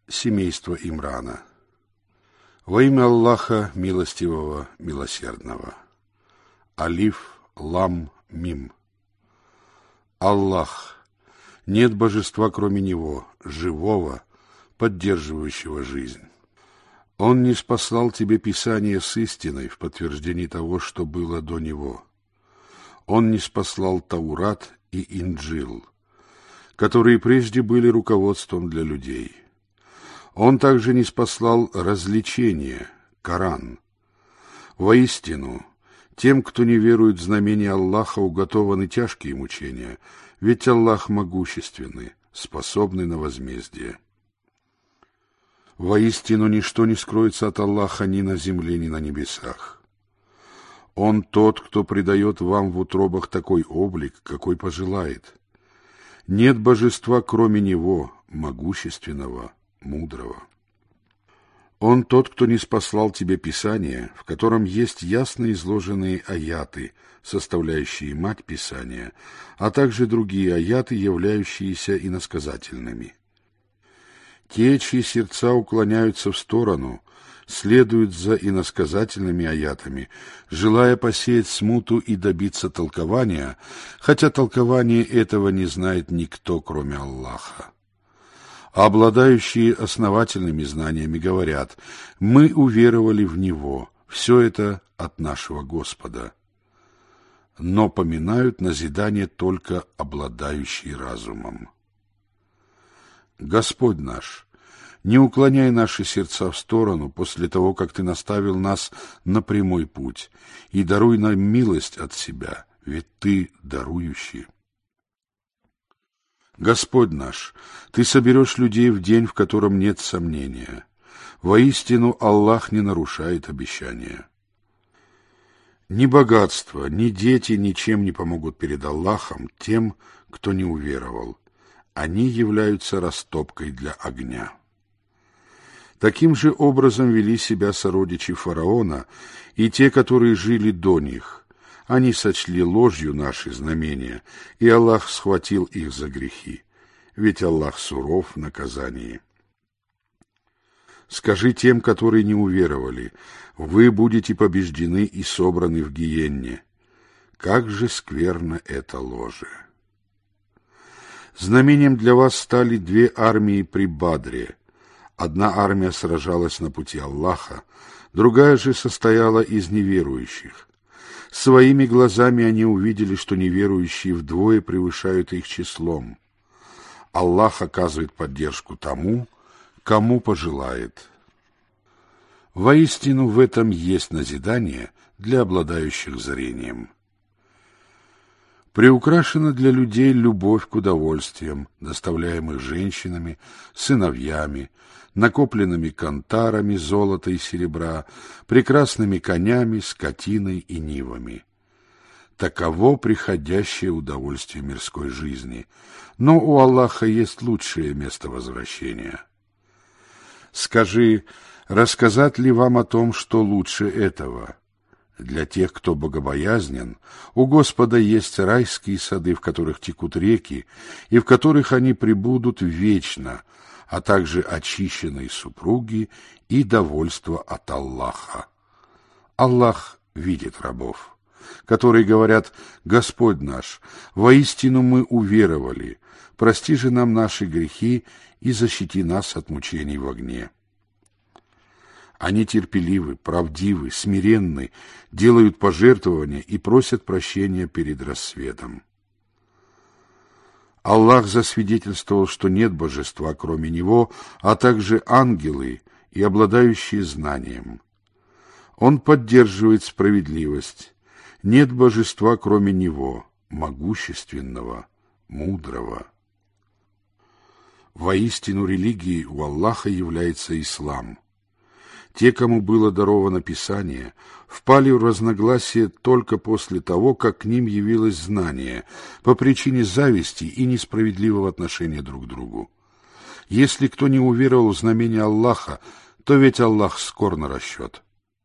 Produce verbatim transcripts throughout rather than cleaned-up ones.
Семейство Имрана. Во имя Аллаха Милостивого, Милосердного. Алиф, Лам, Мим. Аллах. Нет божества, кроме Него, живого, поддерживающего жизнь. Он ниспослал тебе Писание с истиной в подтверждении того, что было до него. Он ниспослал Таурат и Инджил, которые прежде были руководством для людей. Он также ниспослал развлечение, Коран. Воистину, тем, кто не верует в знамения Аллаха, уготованы тяжкие мучения, ведь Аллах могущественный, способный на возмездие. Воистину, ничто не скроется от Аллаха ни на земле, ни на небесах. Он тот, кто придает вам в утробах такой облик, какой пожелает. Нет божества, кроме Него, могущественного, мудрого. Он тот, кто ниспослал тебе Писание, в котором есть ясно изложенные аяты, составляющие мать Писания, а также другие аяты, являющиеся иносказательными. Те, чьи сердца уклоняются в сторону, следуют за иносказательными аятами, желая посеять смуту и добиться толкования, хотя толкование этого не знает никто, кроме Аллаха. А обладающие основательными знаниями говорят: «Мы уверовали в Него, все это от нашего Господа». Но поминают назидание только обладающие разумом. Господь наш, не уклоняй наши сердца в сторону после того, как Ты наставил нас на прямой путь, и даруй нам милость от Себя, ведь Ты дарующий. Господь наш, Ты соберешь людей в день, в котором нет сомнения. Воистину, Аллах не нарушает обещания. Ни богатство, ни дети ничем не помогут перед Аллахом тем, кто не уверовал. Они являются растопкой для огня. Таким же образом вели себя сородичи фараона и те, которые жили до них. Они сочли ложью наши знамения, и Аллах схватил их за грехи, ведь Аллах суров в наказании. Скажи тем, которые не уверовали: вы будете побеждены и собраны в гиенне. Как же скверно это ложе! Знамением для вас стали две армии при Бадре. Одна армия сражалась на пути Аллаха, другая же состояла из неверующих. Своими глазами они увидели, что неверующие вдвое превышают их числом. Аллах оказывает поддержку тому, кому пожелает. Воистину, в этом есть назидание для обладающих зрением. Приукрашена для людей любовь к удовольствиям, доставляемых женщинами, сыновьями, накопленными кантарами золота и серебра, прекрасными конями, скотиной и нивами. Таково приходящее удовольствие мирской жизни, но у Аллаха есть лучшее место возвращения. Скажи, рассказать ли вам о том, что лучше этого? Для тех, кто богобоязнен, у Господа есть райские сады, в которых текут реки, и в которых они пребудут вечно, а также очищенные супруги и довольство от Аллаха. Аллах видит рабов, которые говорят: «Господь наш, воистину мы уверовали, прости же нам наши грехи и защити нас от мучений в огне». Они терпеливы, правдивы, смиренны, делают пожертвования и просят прощения перед рассветом. Аллах засвидетельствовал, что нет божества, кроме Него, а также ангелы и обладающие знанием. Он поддерживает справедливость. Нет божества, кроме Него, могущественного, мудрого. Воистину, религией у Аллаха является ислам. Те, кому было даровано Писание, впали в разногласие только после того, как к ним явилось знание, по причине зависти и несправедливого отношения друг к другу. Если кто не уверовал в знамение Аллаха, то ведь Аллах скор на расчет.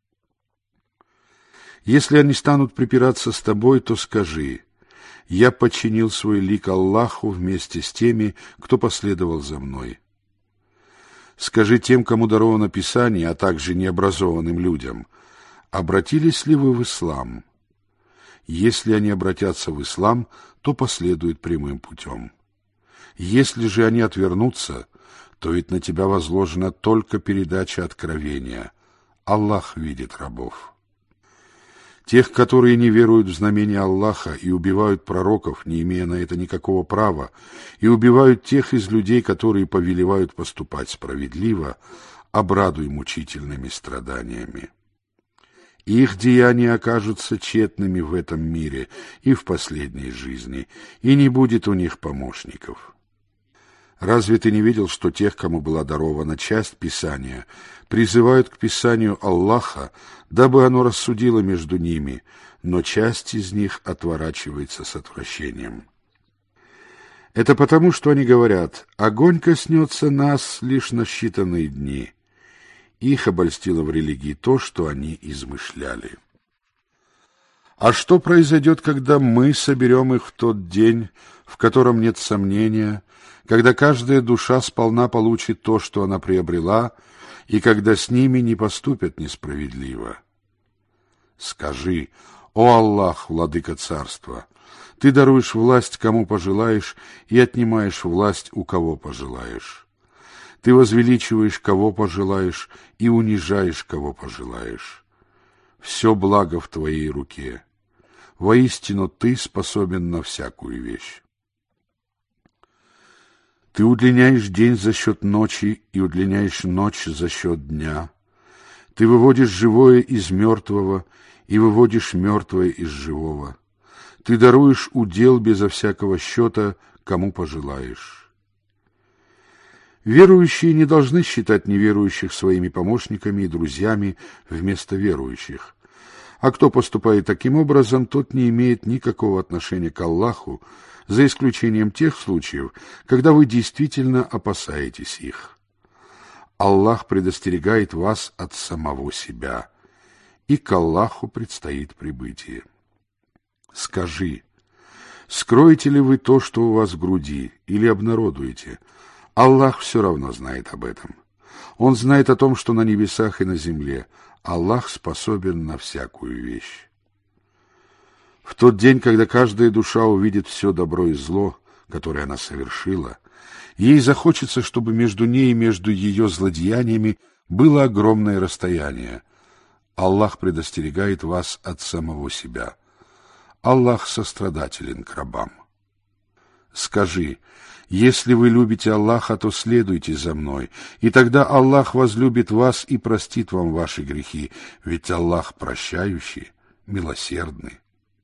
Если они станут припираться с тобой, то скажи: «Я подчинил свой лик Аллаху вместе с теми, кто последовал за мной». Скажи тем, кому даровано Писание, а также необразованным людям, обратились ли вы в ислам? Если они обратятся в ислам, то последуют прямым путем. Если же они отвернутся, то ведь на тебя возложена только передача откровения. Аллах видит рабов. Тех, которые не веруют в знамения Аллаха и убивают пророков, не имея на это никакого права, и убивают тех из людей, которые повелевают поступать справедливо, обрадуй мучительными страданиями. Их деяния окажутся тщетными в этом мире и в последней жизни, и не будет у них помощников. Разве ты не видел, что тех, кому была дарована часть Писания, призывают к Писанию Аллаха, дабы оно рассудило между ними, но часть из них отворачивается с отвращением? Это потому, что они говорят: огонь коснется нас лишь на считанные дни. Их обольстило в религии то, что они измышляли. А что произойдет, когда мы соберем их в тот день, в котором нет сомнения, когда каждая душа сполна получит то, что она приобрела, и когда с ними не поступят несправедливо? Скажи: о Аллах, владыка царства, ты даруешь власть кому пожелаешь и отнимаешь власть у кого пожелаешь. Ты возвеличиваешь кого пожелаешь и унижаешь кого пожелаешь. Все благо в твоей руке. Воистину ты способен на всякую вещь. Ты удлиняешь день за счет ночи и удлиняешь ночь за счет дня. Ты выводишь живое из мертвого и выводишь мертвое из живого. Ты даруешь удел безо всякого счета, кому пожелаешь. Верующие не должны считать неверующих своими помощниками и друзьями вместо верующих. А кто поступает таким образом, тот не имеет никакого отношения к Аллаху, за исключением тех случаев, когда вы действительно опасаетесь их. Аллах предостерегает вас от самого себя, и к Аллаху предстоит прибытие. Скажи: скроете ли вы то, что у вас в груди, или обнародуете? Аллах все равно знает об этом. Он знает о том, что на небесах и на земле. Аллах способен на всякую вещь. В тот день, когда каждая душа увидит все добро и зло, которое она совершила, ей захочется, чтобы между ней и между ее злодеяниями было огромное расстояние. Аллах предостерегает вас от самого себя. Аллах сострадателен к рабам. Скажи: если вы любите Аллаха, то следуйте за мной, и тогда Аллах возлюбит вас и простит вам ваши грехи, ведь Аллах прощающий, милосердный.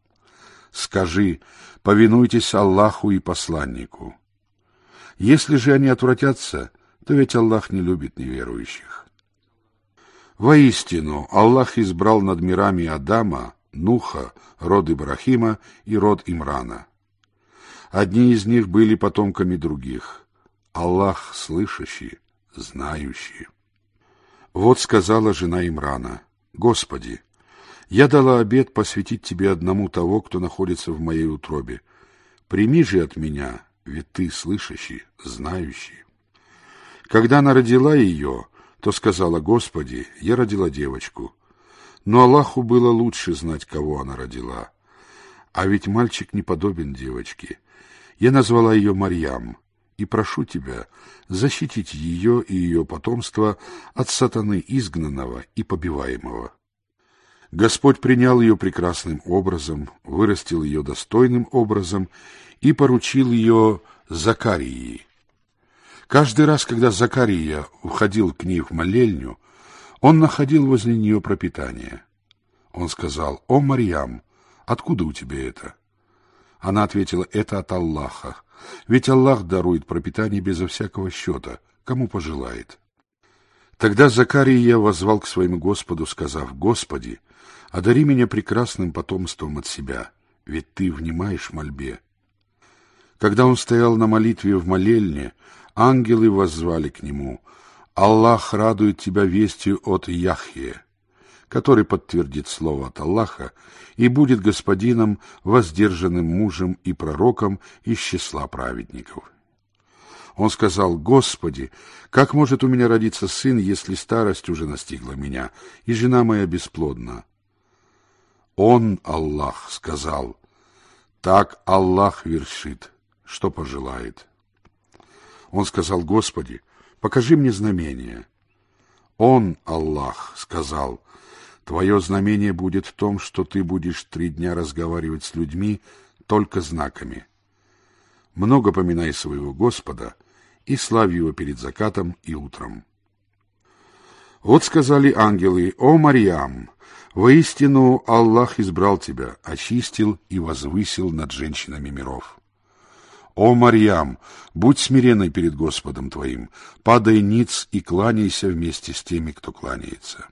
Скажи: повинуйтесь Аллаху и посланнику. Если же они отвратятся, то ведь Аллах не любит неверующих. Воистину, Аллах избрал над мирами Адама, Нуха, род Ибрахима и род Имрана. Одни из них были потомками других. Аллах слышащий, знающий. Вот сказала жена Имрана: Господи, я дала обет посвятить Тебе одному того, кто находится в моей утробе. Прими же от меня, ведь Ты слышащий, знающий. Когда она родила ее, то сказала: Господи, я родила девочку. Но Аллаху было лучше знать, кого она родила. А ведь мальчик не подобен девочке. Я назвала ее Марьям, и прошу Тебя защитить ее и ее потомство от сатаны изгнанного и побиваемого. Господь принял ее прекрасным образом, вырастил ее достойным образом и поручил ее Закарии. Каждый раз, когда Закария уходил к ней в молельню, он находил возле нее пропитание. Он сказал: «О, Марьям, откуда у тебя это?» Она ответила: «Это от Аллаха, ведь Аллах дарует пропитание безо всякого счета, кому пожелает». Тогда Закария воззвал к своему Господу, сказав: «Господи, одари меня прекрасным потомством от себя, ведь Ты внимаешь мольбе». Когда он стоял на молитве в молельне, ангелы воззвали к нему: «Аллах радует тебя вестью от Яхье, который подтвердит слово от Аллаха и будет господином, воздержанным мужем и пророком из числа праведников». Он сказал: «Господи, как может у меня родиться сын, если старость уже настигла меня, и жена моя бесплодна?» Он, Аллах, сказал: «Так Аллах вершит, что пожелает». Он сказал: «Господи, покажи мне знамение». Он, Аллах, сказал: «Твое знамение будет в том, что ты будешь три дня разговаривать с людьми только знаками. Много поминай своего Господа и славь его перед закатом и утром». Вот сказали ангелы: «О Марьям, воистину Аллах избрал тебя, очистил и возвысил над женщинами миров. О Марьям, будь смиренной перед Господом твоим, падай ниц и кланяйся вместе с теми, кто кланяется».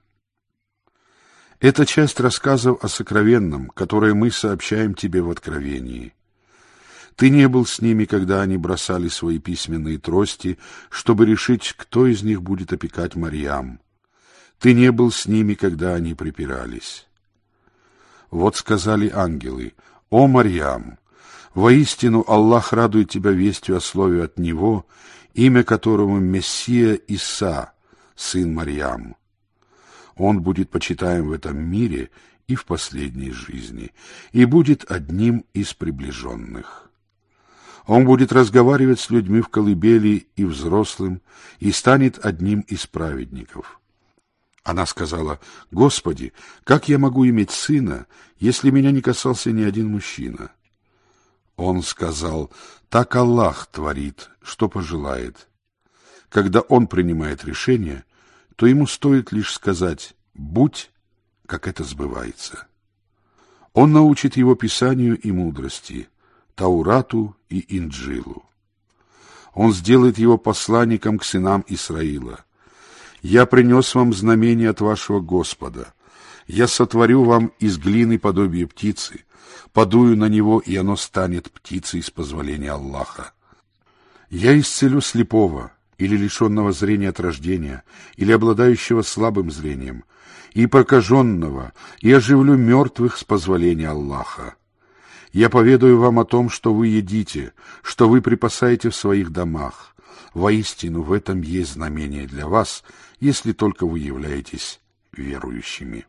Это часть рассказов о сокровенном, которое мы сообщаем тебе в Откровении. Ты не был с ними, когда они бросали свои письменные трости, чтобы решить, кто из них будет опекать Марьям. Ты не был с ними, когда они припирались. Вот сказали ангелы: «О Марьям, воистину Аллах радует тебя вестью о слове от Него, имя которому Мессия Иса, сын Марьям. Он будет почитаем в этом мире и в последней жизни, и будет одним из приближенных. Он будет разговаривать с людьми в колыбели и взрослым, и станет одним из праведников». Она сказала: «Господи, как я могу иметь сына, если меня не касался ни один мужчина?» Он сказал: «Так Аллах творит, что пожелает. Когда Он принимает решение, то ему стоит лишь сказать: будь, как это сбывается. Он научит его Писанию и мудрости, Таурату и Инджилу. Он сделает его посланником к сынам Исраила. Я принес вам знамение от вашего Господа. Я сотворю вам из глины подобие птицы, подую на него, и оно станет птицей с позволения Аллаха. Я исцелю слепого, или лишенного зрения от рождения, или обладающего слабым зрением, и прокаженного, и оживлю мертвых с позволения Аллаха. Я поведаю вам о том, что вы едите, что вы припасаете в своих домах. Воистину, в этом есть знамение для вас, если только вы являетесь верующими.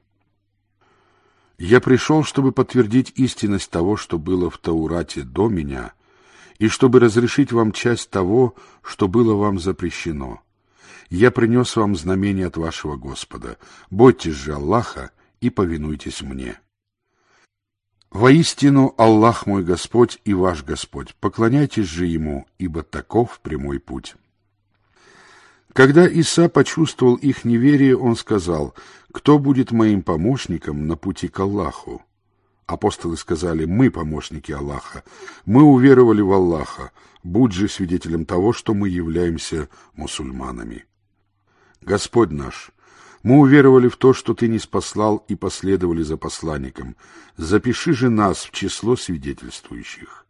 Я пришел, чтобы подтвердить истинность того, что было в Таурате до меня, и чтобы разрешить вам часть того, что было вам запрещено. Я принес вам знамение от вашего Господа. Бойтесь же Аллаха и повинуйтесь мне. Воистину, Аллах мой Господь и ваш Господь, поклоняйтесь же Ему, ибо таков прямой путь». Когда Иса почувствовал их неверие, он сказал: «Кто будет моим помощником на пути к Аллаху?» Апостолы сказали: «Мы помощники Аллаха, мы уверовали в Аллаха, будь же свидетелем того, что мы являемся мусульманами». Господь наш, мы уверовали в то, что Ты ниспослал, и последовали за посланником. Запиши же нас в число свидетельствующих.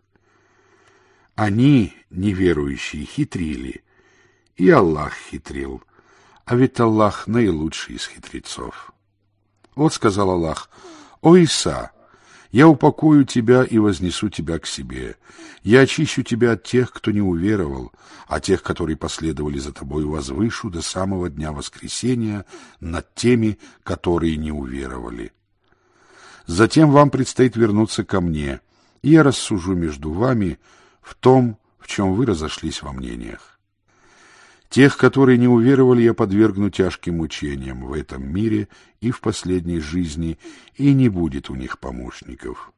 Они, неверующие, хитрили, и Аллах хитрил, а ведь Аллах наилучший из хитрецов. Вот сказал Аллах: «О Иса, я упокою тебя и вознесу тебя к себе. Я очищу тебя от тех, кто не уверовал, а тех, которые последовали за тобой, возвышу до самого дня воскресения над теми, которые не уверовали. Затем вам предстоит вернуться ко мне, и я рассужу между вами в том, в чем вы разошлись во мнениях. Тех, которые не уверовали, я подвергну тяжким мучениям в этом мире и в последней жизни, и не будет у них помощников.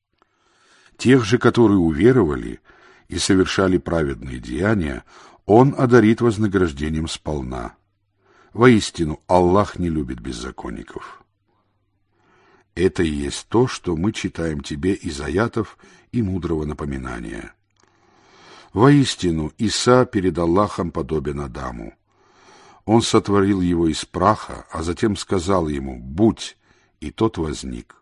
Тех же, которые уверовали и совершали праведные деяния, Он одарит вознаграждением сполна. Воистину, Аллах не любит беззаконников». Это и есть то, что мы читаем тебе из аятов и мудрого напоминания. Воистину, Иса перед Аллахом подобен Адаму. Он сотворил его из праха, а затем сказал ему: «Будь», и тот возник.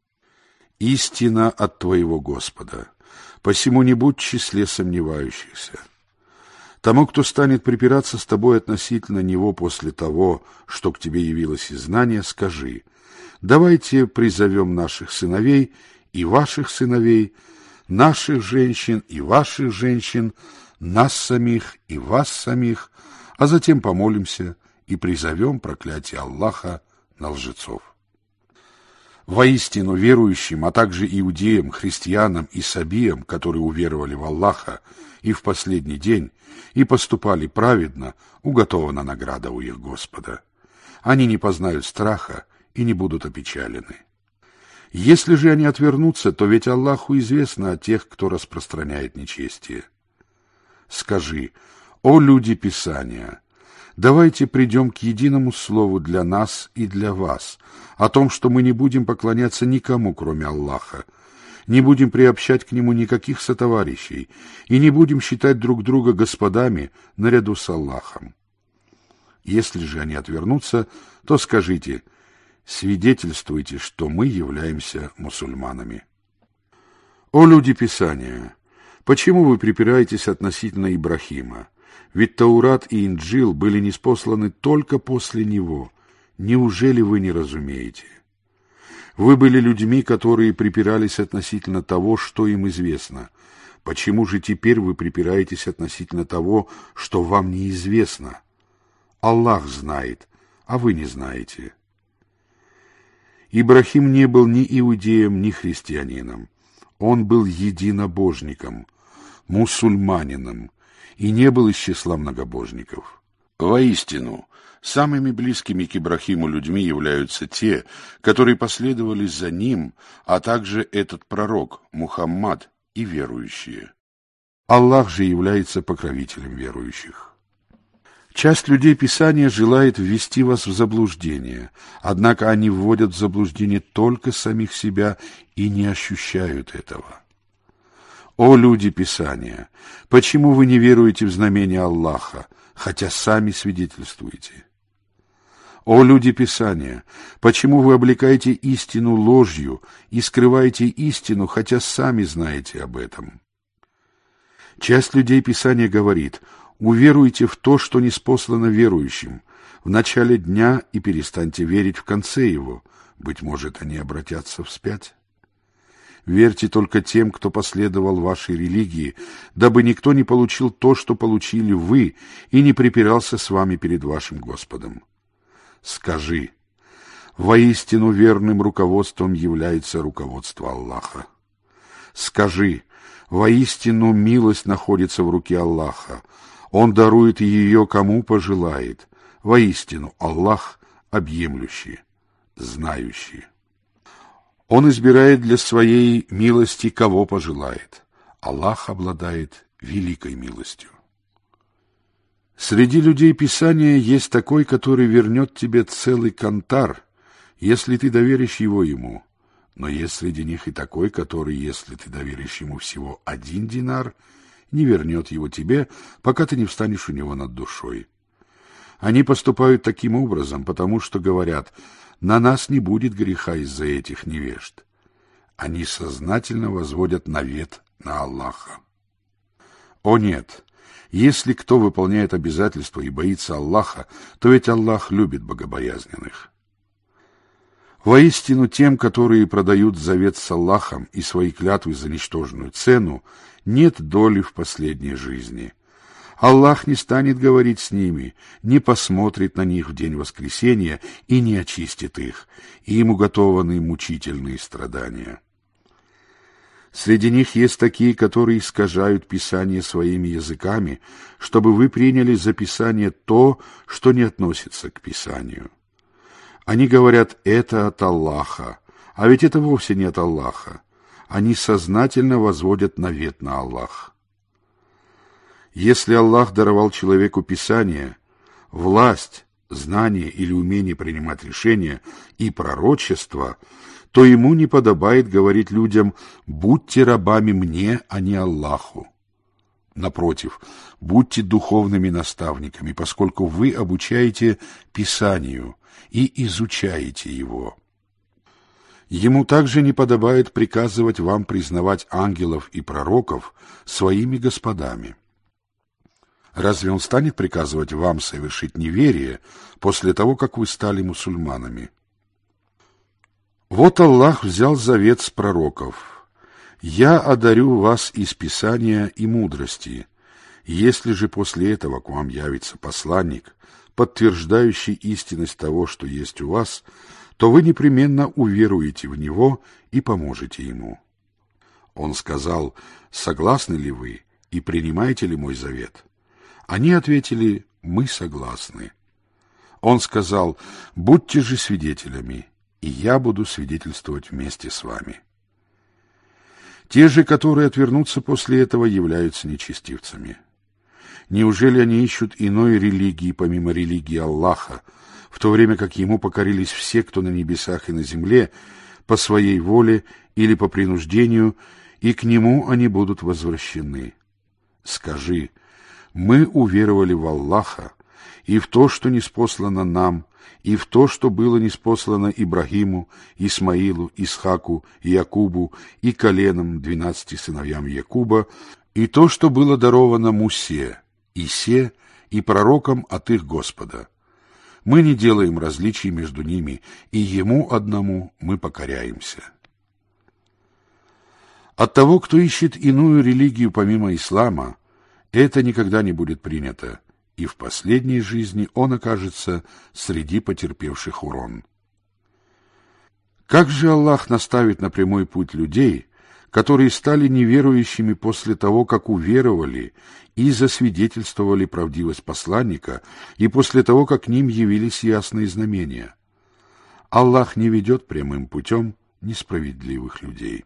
Истина от твоего Господа, посему не будь в числе сомневающихся. Тому, кто станет припираться с тобой относительно него после того, что к тебе явилось из знания, скажи: давайте призовем наших сыновей и ваших сыновей, наших женщин и ваших женщин, нас самих и вас самих, а затем помолимся и призовем проклятие Аллаха на лжецов. Воистину верующим, а также иудеям, христианам и сабиям, которые уверовали в Аллаха и в последний день, и поступали праведно, уготована награда у их Господа. Они не познают страха и не будут опечалены. Если же они отвернутся, то ведь Аллаху известно о тех, кто распространяет нечестие. Скажи: о люди Писания, давайте придем к единому слову для нас и для вас, о том, что мы не будем поклоняться никому, кроме Аллаха, не будем приобщать к нему никаких сотоварищей и не будем считать друг друга господами наряду с Аллахом. Если же они отвернутся, то скажите: свидетельствуйте, что мы являемся мусульманами. О люди Писания, почему вы припираетесь относительно Ибрахима? Ведь Таурат и Инджил были ниспосланы только после него. Неужели вы не разумеете? Вы были людьми, которые припирались относительно того, что им известно. Почему же теперь вы припираетесь относительно того, что вам неизвестно? Аллах знает, а вы не знаете. Ибрахим не был ни иудеем, ни христианином. Он был единобожником, мусульманином, и не был из числа многобожников. Воистину, самыми близкими к Ибрахиму людьми являются те, которые последовали за ним, а также этот пророк, Мухаммад, и верующие. Аллах же является покровителем верующих. Часть людей Писания желает ввести вас в заблуждение, однако они вводят в заблуждение только самих себя и не ощущают этого. О люди Писания, почему вы не веруете в знамения Аллаха, хотя сами свидетельствуете? О люди Писания, почему вы облекаете истину ложью и скрываете истину, хотя сами знаете об этом? Часть людей Писания говорит: уверуйте в то, что ниспослано верующим, в начале дня и перестаньте верить в конце его, быть может, они обратятся вспять. Верьте только тем, кто последовал вашей религии, дабы никто не получил то, что получили вы, и не припирался с вами перед вашим Господом. Скажи: воистину верным руководством является руководство Аллаха. Скажи: воистину милость находится в руке Аллаха. Он дарует ее, кому пожелает. Воистину Аллах объемлющий, знающий. Он избирает для своей милости, кого пожелает. Аллах обладает великой милостью. Среди людей Писания есть такой, который вернет тебе целый кантар, если ты доверишь его ему. Но есть среди них и такой, который, если ты доверишь ему всего один динар, не вернет его тебе, пока ты не встанешь у него над душой. Они поступают таким образом, потому что говорят: на нас не будет греха из-за этих невежд. Они сознательно возводят навет на Аллаха. О нет! Если кто выполняет обязательства и боится Аллаха, то ведь Аллах любит богобоязненных. Воистину тем, которые продают завет с Аллахом и свои клятвы за ничтожную цену, нет доли в последней жизни. Аллах не станет говорить с ними, не посмотрит на них в день воскресения и не очистит их, и им уготованы мучительные страдания. Среди них есть такие, которые искажают Писание своими языками, чтобы вы приняли за Писание то, что не относится к Писанию. Они говорят: это от Аллаха, а ведь это вовсе не от Аллаха. Они сознательно возводят навет на Аллах. Если Аллах даровал человеку Писание, власть, знание или умение принимать решения и пророчество, то ему не подобает говорить людям: «Будьте рабами мне, а не Аллаху». Напротив, будьте духовными наставниками, поскольку вы обучаете Писанию и изучаете его. Ему также не подобает приказывать вам признавать ангелов и пророков своими господами. Разве он станет приказывать вам совершить неверие после того, как вы стали мусульманами? Вот Аллах взял завет с пророков: «Я одарю вас из Писания и мудрости. Если же после этого к вам явится посланник, подтверждающий истинность того, что есть у вас, то вы непременно уверуете в него и поможете ему». Он сказал: «Согласны ли вы и принимаете ли мой завет?» Они ответили: «Мы согласны». Он сказал: «Будьте же свидетелями, и я буду свидетельствовать вместе с вами». Те же, которые отвернутся после этого, являются нечестивцами. Неужели они ищут иной религии, помимо религии Аллаха, в то время как ему покорились все, кто на небесах и на земле, по своей воле или по принуждению, и к нему они будут возвращены? Скажи: мы уверовали в Аллаха и в то, что ниспослано нам, и в то, что было ниспослано Ибрагиму, Исмаилу, Исхаку, Якубу и коленам двенадцати сыновьям Якуба, и то, что было даровано Мусе, Исе и пророкам от их Господа. Мы не делаем различий между ними, и ему одному мы покоряемся. От того, кто ищет иную религию помимо ислама, это никогда не будет принято, и в последней жизни он окажется среди потерпевших урон. Как же Аллах наставит на прямой путь людей, которые стали неверующими после того, как уверовали и засвидетельствовали правдивость посланника, и после того, как к ним явились ясные знамения? Аллах не ведет прямым путем несправедливых людей.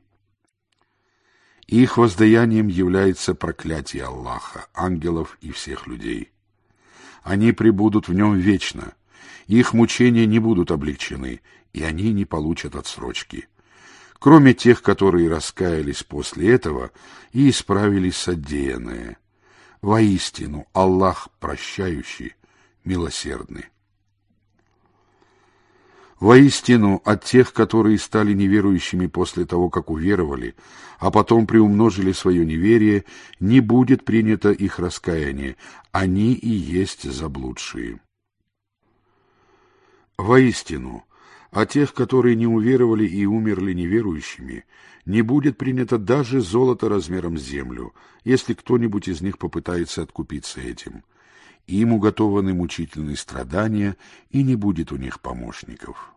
Их воздаянием является проклятие Аллаха, ангелов и всех людей. Они пребудут в нем вечно, их мучения не будут облегчены, и они не получат отсрочки, кроме тех, которые раскаялись после этого и исправились содеянное. Воистину, Аллах прощающий, милосердный. Воистину, от тех, которые стали неверующими после того, как уверовали, а потом приумножили свое неверие, не будет принято их раскаяние, они и есть заблудшие. Воистину, от тех, которые не уверовали и умерли неверующими, не будет принято даже золото размером с землю, если кто-нибудь из них попытается откупиться этим. Им уготованы мучительные страдания, и не будет у них помощников.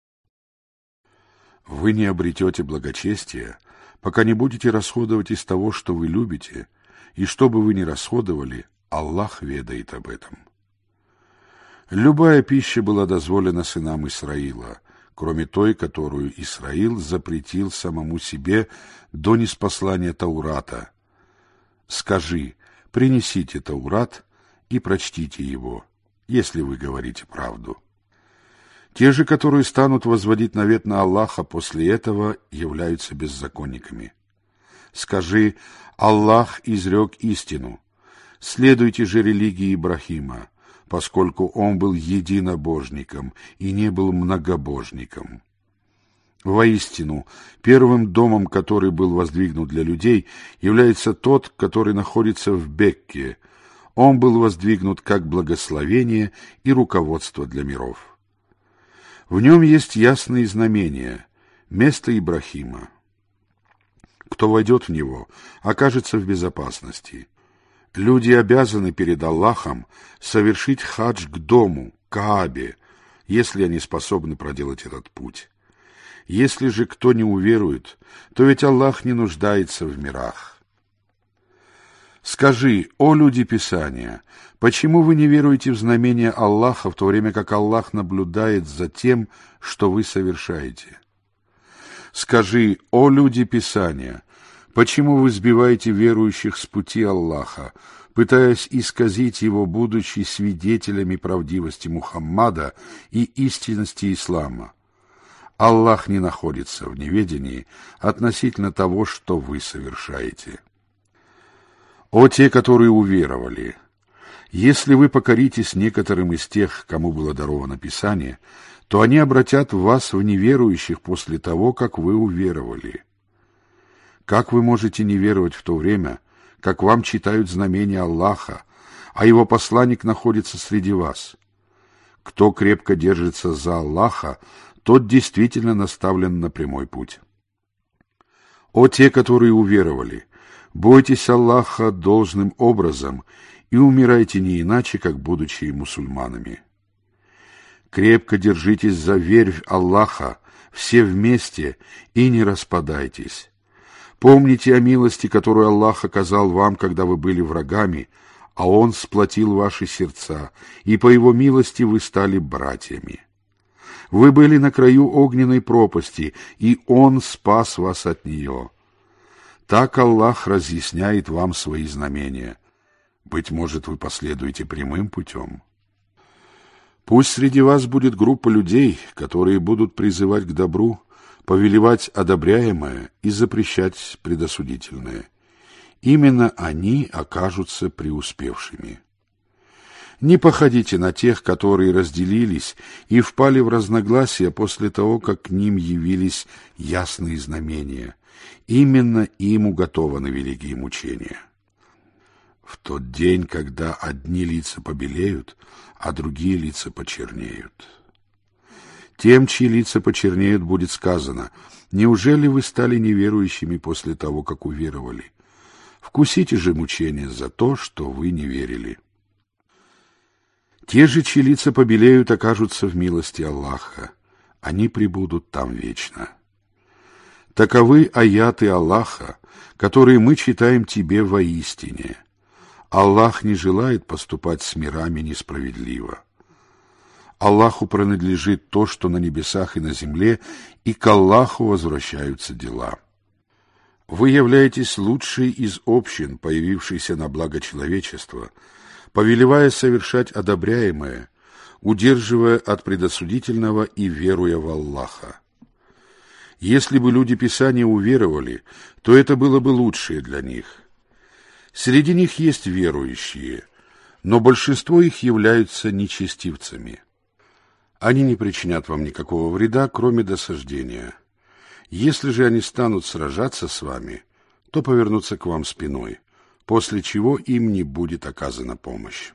Вы не обретете благочестия, пока не будете расходовать из того, что вы любите, и что бы вы ни расходовали, Аллах ведает об этом. Любая пища была дозволена сынам Исраила, кроме той, которую Исраил запретил самому себе до ниспослания Таурата. Скажи: принесите Таурат и прочтите его, если вы говорите правду. Те же, которые станут возводить навет на Аллаха после этого, являются беззаконниками. Скажи: Аллах изрек истину. Следуйте же религии Ибрахима, поскольку он был единобожником и не был многобожником. Воистину, первым домом, который был воздвигнут для людей, является тот, который находится в Бекке. Он был воздвигнут как благословение и руководство для миров. В нем есть ясные знамения, место Ибрахима. Кто войдет в него, окажется в безопасности. Люди обязаны перед Аллахом совершить хадж к дому, Каабе, если они способны проделать этот путь. Если же кто не уверует, то ведь Аллах не нуждается в мирах. Скажи: о люди Писания, почему вы не веруете в знамения Аллаха, в то время как Аллах наблюдает за тем, что вы совершаете? Скажи: о люди Писания, почему вы сбиваете верующих с пути Аллаха, пытаясь исказить его, будучи свидетелями правдивости Мухаммада и истинности ислама? Аллах не находится в неведении относительно того, что вы совершаете. О те, которые уверовали! Если вы покоритесь некоторым из тех, кому было даровано Писание, то они обратят вас в неверующих после того, как вы уверовали. Как вы можете не веровать в то время, как вам читают знамения Аллаха, а его посланник находится среди вас? Кто крепко держится за Аллаха, тот действительно наставлен на прямой путь. О те, которые уверовали! Бойтесь Аллаха должным образом и умирайте не иначе, как будучи мусульманами. Крепко держитесь за вервь Аллаха, все вместе, и не распадайтесь. Помните о милости, которую Аллах оказал вам, когда вы были врагами, а Он сплотил ваши сердца, и по Его милости вы стали братьями. Вы были на краю огненной пропасти, и Он спас вас от нее. Так Аллах разъясняет вам свои знамения. Быть может, вы последуете прямым путем. Пусть среди вас будет группа людей, которые будут призывать к добру, повелевать одобряемое и запрещать предосудительное. Именно они окажутся преуспевшими. Не походите на тех, которые разделились и впали в разногласия после того, как к ним явились ясные знамения. Именно им уготованы великие мучения. В тот день, когда одни лица побелеют, а другие лица почернеют. Тем, чьи лица почернеют, будет сказано: неужели вы стали неверующими после того, как уверовали? Вкусите же мучения за то, что вы не верили. Те же, чьи лица побелеют, окажутся в милости Аллаха. Они пребудут там вечно. Таковы аяты Аллаха, которые мы читаем тебе воистине. Аллах не желает поступать с мирами несправедливо. Аллаху принадлежит то, что на небесах и на земле, и к Аллаху возвращаются дела. Вы являетесь лучшей из общин, появившейся на благо человечества, повелевая совершать одобряемое, удерживая от предосудительного и веруя в Аллаха. Если бы люди Писания уверовали, то это было бы лучшее для них. Среди них есть верующие, но большинство их являются нечестивцами. Они не причинят вам никакого вреда, кроме досаждения. Если же они станут сражаться с вами, то повернутся к вам спиной, после чего им не будет оказана помощь.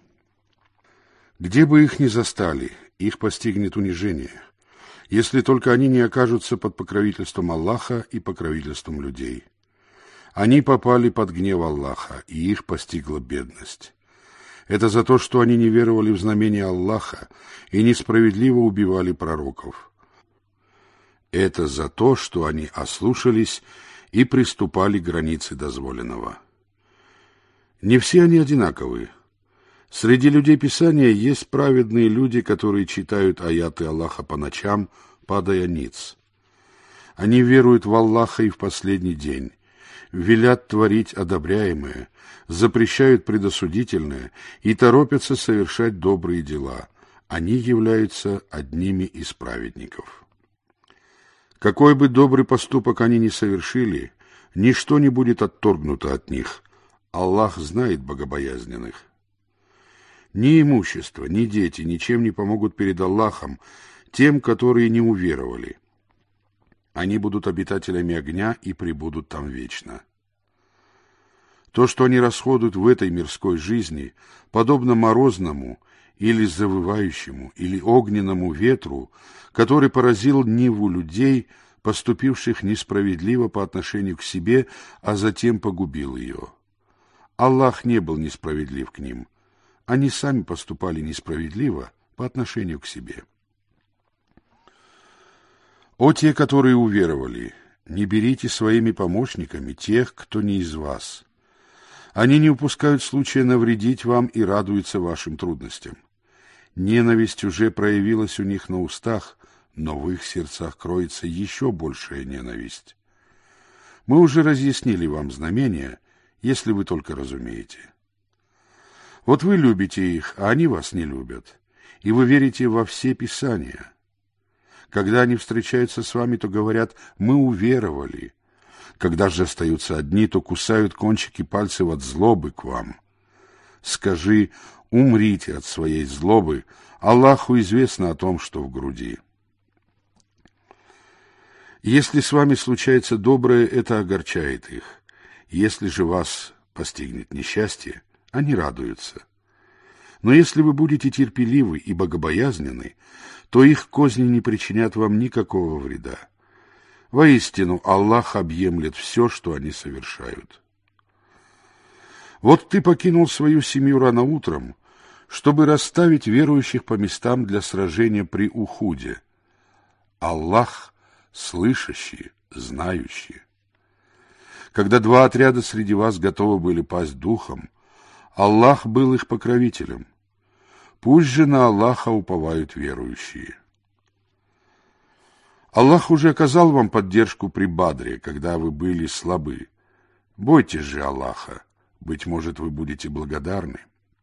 Где бы их ни застали, их постигнет унижение, если только они не окажутся под покровительством Аллаха и покровительством людей. Они попали под гнев Аллаха, и их постигла бедность. Это за то, что они не веровали в знамения Аллаха и несправедливо убивали пророков. Это за то, что они ослушались и приступали к границе дозволенного. Не все они одинаковы. Среди людей Писания есть праведные люди, которые читают аяты Аллаха по ночам, падая ниц. Они веруют в Аллаха и в последний день, велят творить одобряемое, запрещают предосудительное и торопятся совершать добрые дела. Они являются одними из праведников. Какой бы добрый поступок они ни совершили, ничто не будет отторгнуто от них. Аллах знает богобоязненных. Ни имущество, ни дети ничем не помогут перед Аллахом тем, которые не уверовали. Они будут обитателями огня и пребудут там вечно. То, что они расходуют в этой мирской жизни, подобно морозному или завывающему, или огненному ветру, который поразил ниву людей, поступивших несправедливо по отношению к себе, а затем погубил ее. Аллах не был несправедлив к ним. Они сами поступали несправедливо по отношению к себе. О те, которые уверовали, не берите своими помощниками тех, кто не из вас. Они не упускают случая навредить вам и радуются вашим трудностям. Ненависть уже проявилась у них на устах, но в их сердцах кроется еще большая ненависть. Мы уже разъяснили вам знамения, если вы только разумеете. Вот вы любите их, а они вас не любят, и вы верите во все Писания. Когда они встречаются с вами, то говорят: «Мы уверовали». Когда же остаются одни, то кусают кончики пальцев от злобы к вам. Скажи: умрите от своей злобы, Аллаху известно о том, что в груди. Если с вами случается доброе, это огорчает их. Если же вас постигнет несчастье, они радуются. Но если вы будете терпеливы и богобоязненны, то их козни не причинят вам никакого вреда. Воистину, Аллах объемлет все, что они совершают. Вот ты покинул свою семью рано утром, чтобы расставить верующих по местам для сражения при Ухуде. Аллах слышащий, знающий. Когда два отряда среди вас готовы были пасть духом, Аллах был их покровителем. Пусть же на Аллаха уповают верующие. Аллах уже оказал вам поддержку при Бадре, когда вы были слабы. Бойтесь же Аллаха, быть может, вы будете благодарны.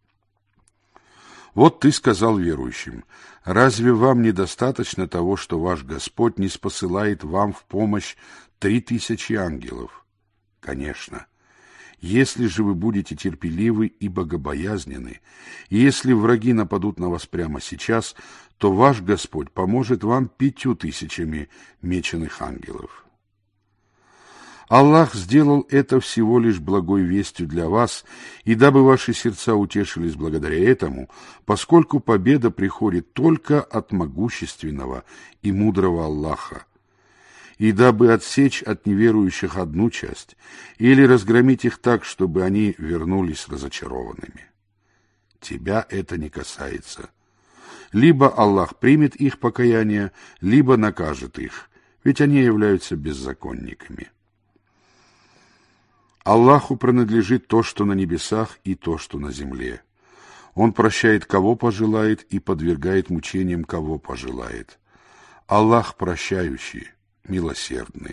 Вот ты сказал верующим: разве вам недостаточно того, что ваш Господь не спосылает вам в помощь три тысячи ангелов? Конечно. Если же вы будете терпеливы и богобоязненны, и если враги нападут на вас прямо сейчас, то ваш Господь поможет вам пятью тысячами меченых ангелов. Аллах сделал это всего лишь благой вестью для вас, и дабы ваши сердца утешились благодаря этому, поскольку победа приходит только от могущественного и мудрого Аллаха, и дабы отсечь от неверующих одну часть, или разгромить их так, чтобы они вернулись разочарованными. Тебя это не касается. Либо Аллах примет их покаяние, либо накажет их, ведь они являются беззаконниками. Аллаху принадлежит то, что на небесах, и то, что на земле. Он прощает, кого пожелает, и подвергает мучениям, кого пожелает. Аллах прощающий, милосердный.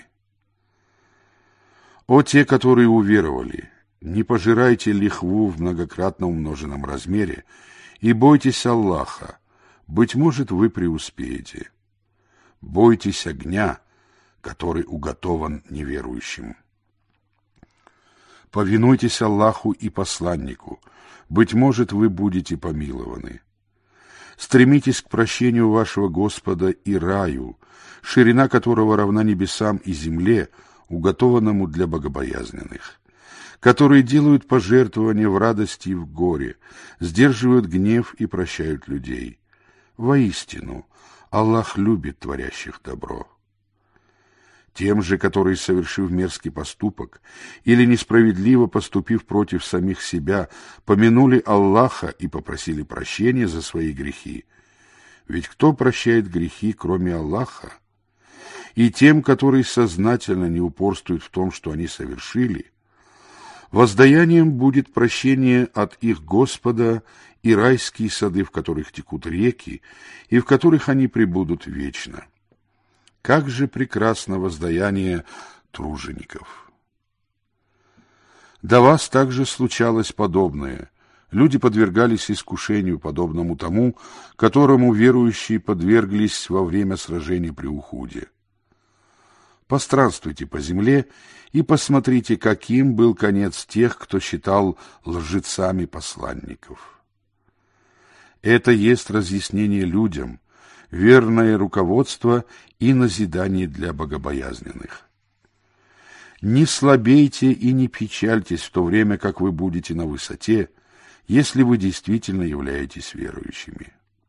О те, которые уверовали, не пожирайте лихву в многократно умноженном размере, и бойтесь Аллаха, быть может, вы преуспеете. Бойтесь огня, который уготован неверующим. Повинуйтесь Аллаху и посланнику, быть может, вы будете помилованы. Стремитесь к прощению вашего Господа и раю, ширина которого равна небесам и земле, уготованному для богобоязненных, которые делают пожертвования в радости и в горе, сдерживают гнев и прощают людей. Воистину, Аллах любит творящих добро. Тем же, которые, совершив мерзкий поступок или несправедливо поступив против самих себя, помянули Аллаха и попросили прощения за свои грехи. Ведь кто прощает грехи, кроме Аллаха? И тем, которые сознательно не упорствуют в том, что они совершили, воздаянием будет прощение от их Господа и райские сады, в которых текут реки, и в которых они пребудут вечно. Как же прекрасно воздаяние тружеников! До вас также случалось подобное. Люди подвергались искушению, подобному тому, которому верующие подверглись во время сражений при Ухуде. Постранствуйте по земле и посмотрите, каким был конец тех, кто считал лжецами посланников. Это есть разъяснение людям, верное руководство и назидание для богобоязненных. Не слабейте и не печальтесь в то время, как вы будете на высоте, если вы действительно являетесь верующими.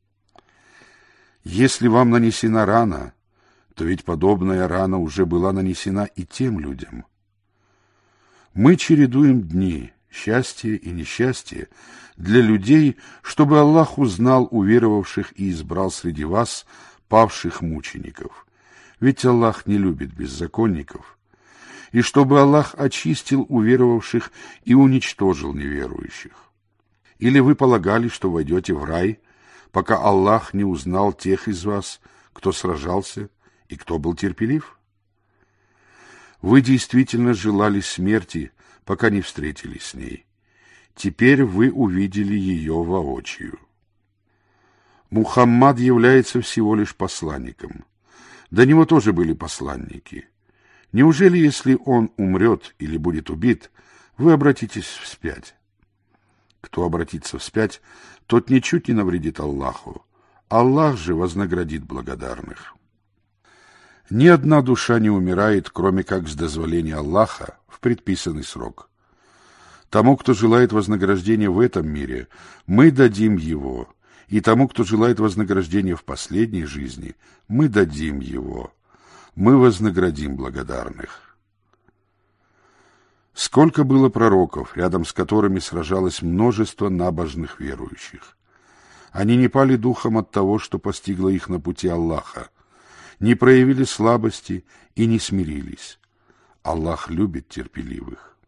Если вам нанесена рана, то ведь подобная рана уже была нанесена и тем людям. Мы чередуем дни, счастье и несчастье для людей, чтобы Аллах узнал уверовавших и избрал среди вас павших мучеников. Ведь Аллах не любит беззаконников. И чтобы Аллах очистил уверовавших и уничтожил неверующих. Или вы полагали, что войдете в рай, пока Аллах не узнал тех из вас, кто сражался и кто был терпелив? Вы действительно желали смерти, пока не встретились с ней. Теперь вы увидели ее воочию. Мухаммад является всего лишь посланником. До него тоже были посланники. Неужели, если он умрет или будет убит, вы обратитесь вспять? Кто обратится вспять, тот ничуть не навредит Аллаху. Аллах же вознаградит благодарных. Ни одна душа не умирает, кроме как с дозволения Аллаха в предписанный срок. Тому, кто желает вознаграждения в этом мире, мы дадим его, и тому, кто желает вознаграждения в последней жизни, мы дадим его. Мы вознаградим благодарных. Сколько было пророков, рядом с которыми сражалось множество набожных верующих. Они не пали духом от того, что постигло их на пути Аллаха, не проявили слабости и не смирились. Аллах любит терпеливых.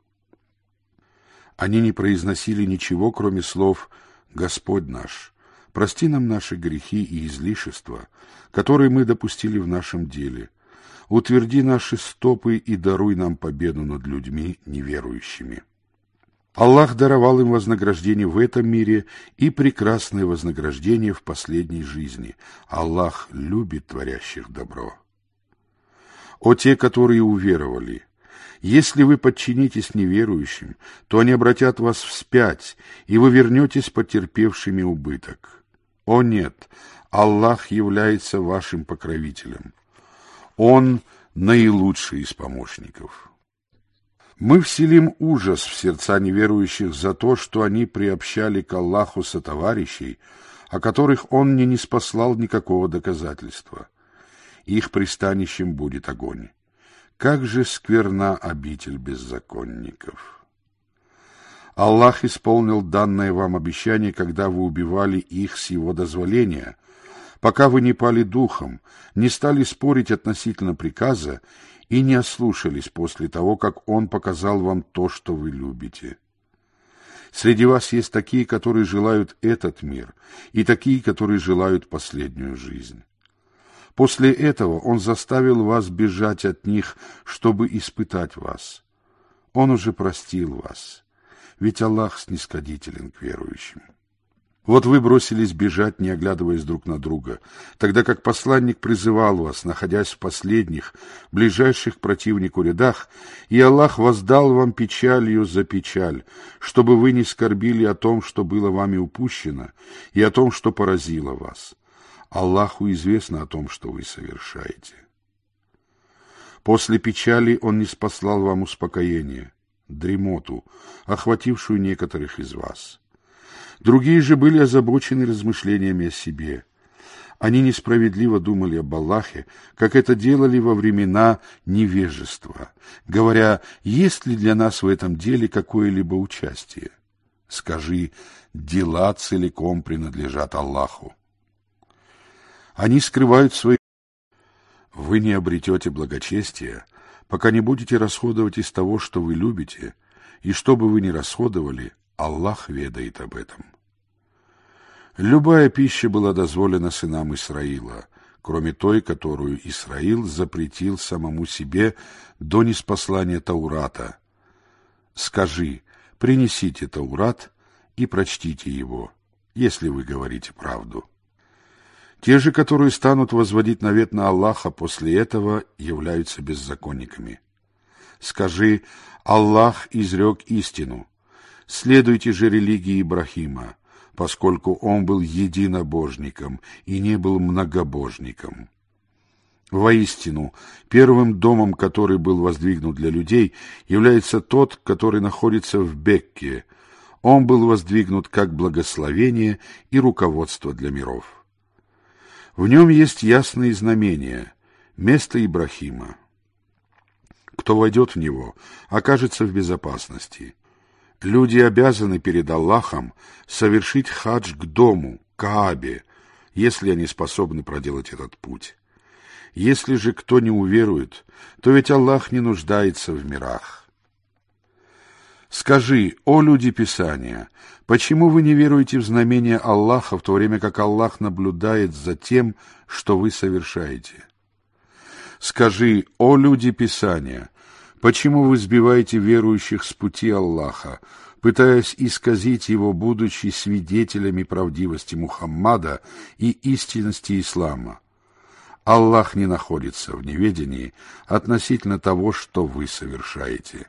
Они не произносили ничего, кроме слов «Господь наш, прости нам наши грехи и излишества, которые мы допустили в нашем деле. Утверди наши стопы и даруй нам победу над людьми неверующими». Аллах даровал им вознаграждение в этом мире и прекрасное вознаграждение в последней жизни. Аллах любит творящих добро. О те, которые уверовали! Если вы подчинитесь неверующим, то они обратят вас вспять, и вы вернетесь потерпевшими убыток. О нет! Аллах является вашим покровителем. Он наилучший из помощников. Мы вселим ужас в сердца неверующих за то, что они приобщали к Аллаху сотоварищей, о которых Он не ниспослал никакого доказательства. Их пристанищем будет огонь. Как же скверна обитель беззаконников! Аллах исполнил данное вам обещание, когда вы убивали их с Его дозволения, пока вы не пали духом, не стали спорить относительно приказа и не ослушались после того, как Он показал вам то, что вы любите. Среди вас есть такие, которые желают этот мир, и такие, которые желают последнюю жизнь. После этого Он заставил вас бежать от них, чтобы испытать вас. Он уже простил вас, ведь Аллах снисходителен к верующим. Вот вы бросились бежать, не оглядываясь друг на друга, тогда как посланник призывал вас, находясь в последних, ближайших к противнику рядах, и Аллах воздал вам печалью за печаль, чтобы вы не скорбили о том, что было вами упущено, и о том, что поразило вас. Аллаху известно о том, что вы совершаете. После печали Он ниспослал вам успокоение, дремоту, охватившую некоторых из вас. Другие же были озабочены размышлениями о себе. Они несправедливо думали об Аллахе, как это делали во времена невежества, говоря, есть ли для нас в этом деле какое-либо участие. Скажи, дела целиком принадлежат Аллаху. Они скрывают свои... Вы не обретете благочестия, пока не будете расходовать из того, что вы любите, и что бы вы ни расходовали, Аллах ведает об этом. Любая пища была дозволена сынам Исраила, кроме той, которую Исраил запретил самому себе до ниспослания Таурата. Скажи, принесите Таурат и прочтите его, если вы говорите правду. Те же, которые станут возводить навет на Аллаха после этого, являются беззаконниками. Скажи, Аллах изрек истину. Следуйте же религии Ибрахима, поскольку он был единобожником и не был многобожником. Воистину, первым домом, который был воздвигнут для людей, является тот, который находится в Бекке. Он был воздвигнут как благословение и руководство для миров. В нем есть ясные знамения, место Ибрахима. Кто войдет в него, окажется в безопасности. Люди обязаны перед Аллахом совершить хадж к дому, Каабе, если они способны проделать этот путь. Если же кто не уверует, то ведь Аллах не нуждается в мирах. Скажи, о люди Писания, почему вы не веруете в знамения Аллаха, в то время как Аллах наблюдает за тем, что вы совершаете? Скажи, о люди Писания, почему вы сбиваете верующих с пути Аллаха, пытаясь исказить его, будучи свидетелями правдивости Мухаммада и истинности ислама? Аллах не находится в неведении относительно того, что вы совершаете.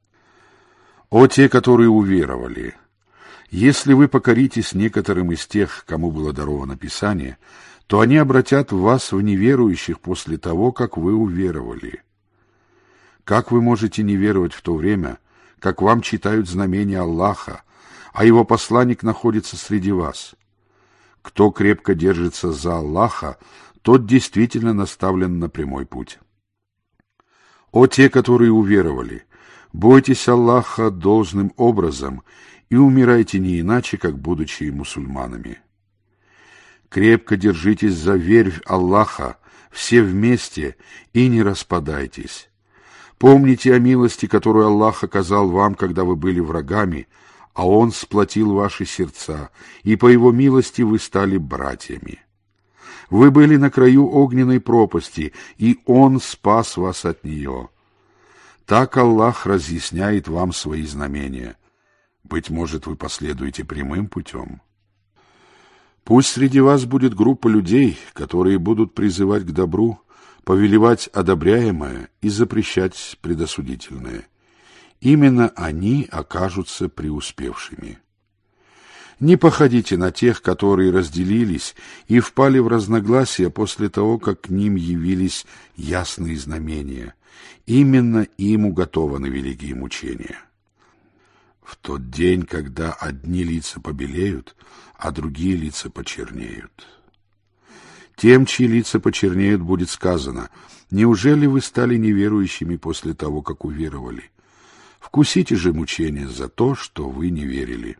О те, которые уверовали! Если вы покоритесь некоторым из тех, кому было даровано Писание, то они обратят вас в неверующих после того, как вы уверовали. Как вы можете не веровать в то время, как вам читают знамения Аллаха, а его посланник находится среди вас? Кто крепко держится за Аллаха, тот действительно наставлен на прямой путь. О те, которые уверовали! Бойтесь Аллаха должным образом и умирайте не иначе, как будучи мусульманами. Крепко держитесь за вервь Аллаха, все вместе, и не распадайтесь. Помните о милости, которую Аллах оказал вам, когда вы были врагами, а Он сплотил ваши сердца, и по Его милости вы стали братьями. Вы были на краю огненной пропасти, и Он спас вас от нее. Так Аллах разъясняет вам свои знамения. Быть может, вы последуете прямым путем. Пусть среди вас будет группа людей, которые будут призывать к добру, повелевать одобряемое и запрещать предосудительное. Именно они окажутся преуспевшими. Не походите на тех, которые разделились и впали в разногласия после того, как к ним явились ясные знамения. Именно им уготованы великие мучения. В тот день, когда одни лица побелеют, а другие лица почернеют. Тем, чьи лица почернеют, будет сказано: неужели вы стали неверующими после того, как уверовали? Вкусите же мучения за то, что вы не верили.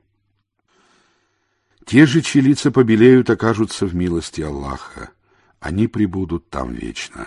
Те же, чьи лица побелеют, окажутся в милости Аллаха. Они пребудут там вечно.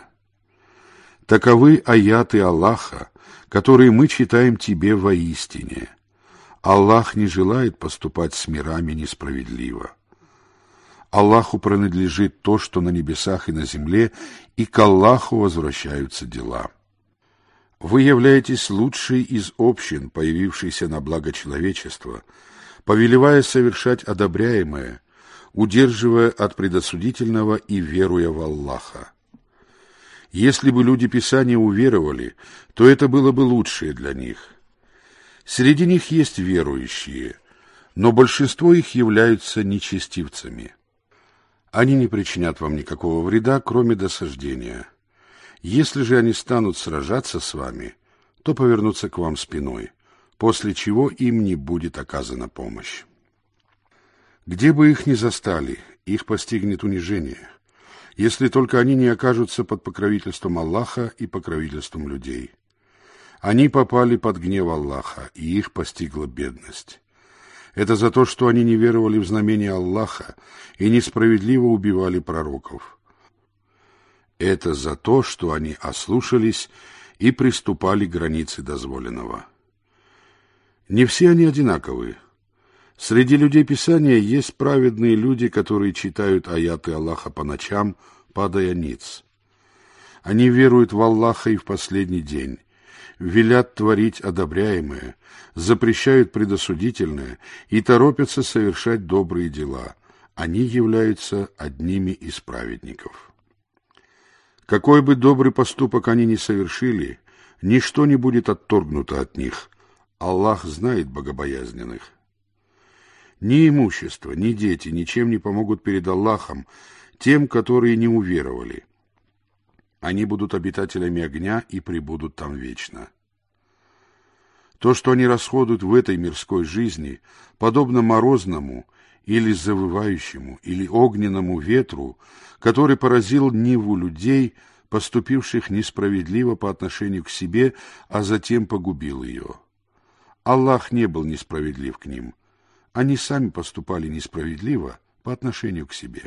Таковы аяты Аллаха, которые мы читаем тебе воистине. Аллах не желает поступать с мирами несправедливо. Аллаху принадлежит то, что на небесах и на земле, и к Аллаху возвращаются дела. Вы являетесь лучшей из общин, появившейся на благо человечества, повелевая совершать одобряемое, удерживая от предосудительного и веруя в Аллаха. Если бы люди Писания уверовали, то это было бы лучшее для них. Среди них есть верующие, но большинство их являются нечестивцами. Они не причинят вам никакого вреда, кроме досаждения. Если же они станут сражаться с вами, то повернутся к вам спиной, после чего им не будет оказана помощь. Где бы их ни застали, их постигнет унижение, если только они не окажутся под покровительством Аллаха и покровительством людей. Они попали под гнев Аллаха, и их постигла бедность. Это за то, что они не веровали в знамения Аллаха и несправедливо убивали пророков. Это за то, что они ослушались и приступали к границе дозволенного. Не все они одинаковы. Среди людей Писания есть праведные люди, которые читают аяты Аллаха по ночам, падая ниц. Они веруют в Аллаха и в последний день, велят творить одобряемое, запрещают предосудительное и торопятся совершать добрые дела. Они являются одними из праведников. Какой бы добрый поступок они ни совершили, ничто не будет отторгнуто от них. Аллах знает богобоязненных. Ни имущество, ни дети ничем не помогут перед Аллахом тем, которые не уверовали. Они будут обитателями огня и пребудут там вечно. То, что они расходуют в этой мирской жизни, подобно морозному или завывающему, или огненному ветру, который поразил ниву людей, поступивших несправедливо по отношению к себе, а затем погубил ее. Аллах не был несправедлив к ним. Они сами поступали несправедливо по отношению к себе.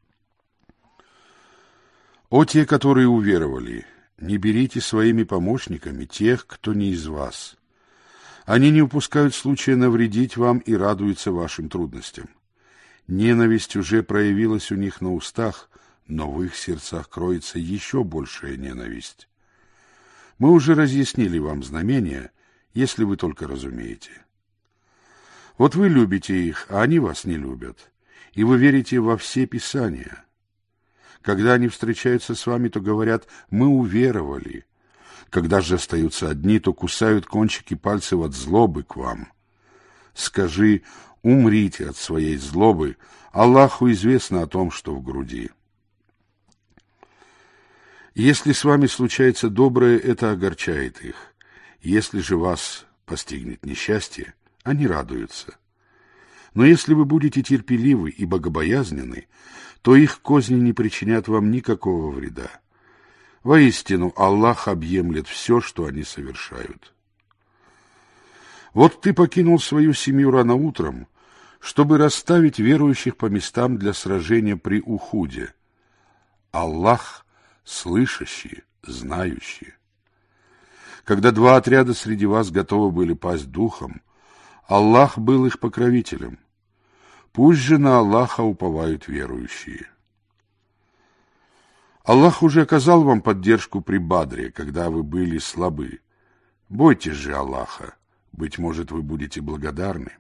О те, которые уверовали, не берите своими помощниками тех, кто не из вас. Они не упускают случая навредить вам и радуются вашим трудностям. Ненависть уже проявилась у них на устах, но в их сердцах кроется еще большая ненависть. Мы уже разъяснили вам знамения, если вы только разумеете. Вот вы любите их, а они вас не любят, и вы верите во все Писания. Когда они встречаются с вами, то говорят: «Мы уверовали». Когда же остаются одни, то кусают кончики пальцев от злобы к вам. Скажи: умрите от своей злобы, Аллаху известно о том, что в груди. Если с вами случается доброе, это огорчает их. Если же вас постигнет несчастье, они радуются. Но если вы будете терпеливы и богобоязненны, то их козни не причинят вам никакого вреда. Воистину, Аллах объемлет все, что они совершают. Вот ты покинул свою семью рано утром, чтобы расставить верующих по местам для сражения при Ухуде. Аллах слышащий, знающий. Когда два отряда среди вас готовы были пасть духом, Аллах был их покровителем. Пусть же на Аллаха уповают верующие. Аллах уже оказал вам поддержку при Бадре, когда вы были слабы. Бойтесь же Аллаха, быть может, вы будете благодарны.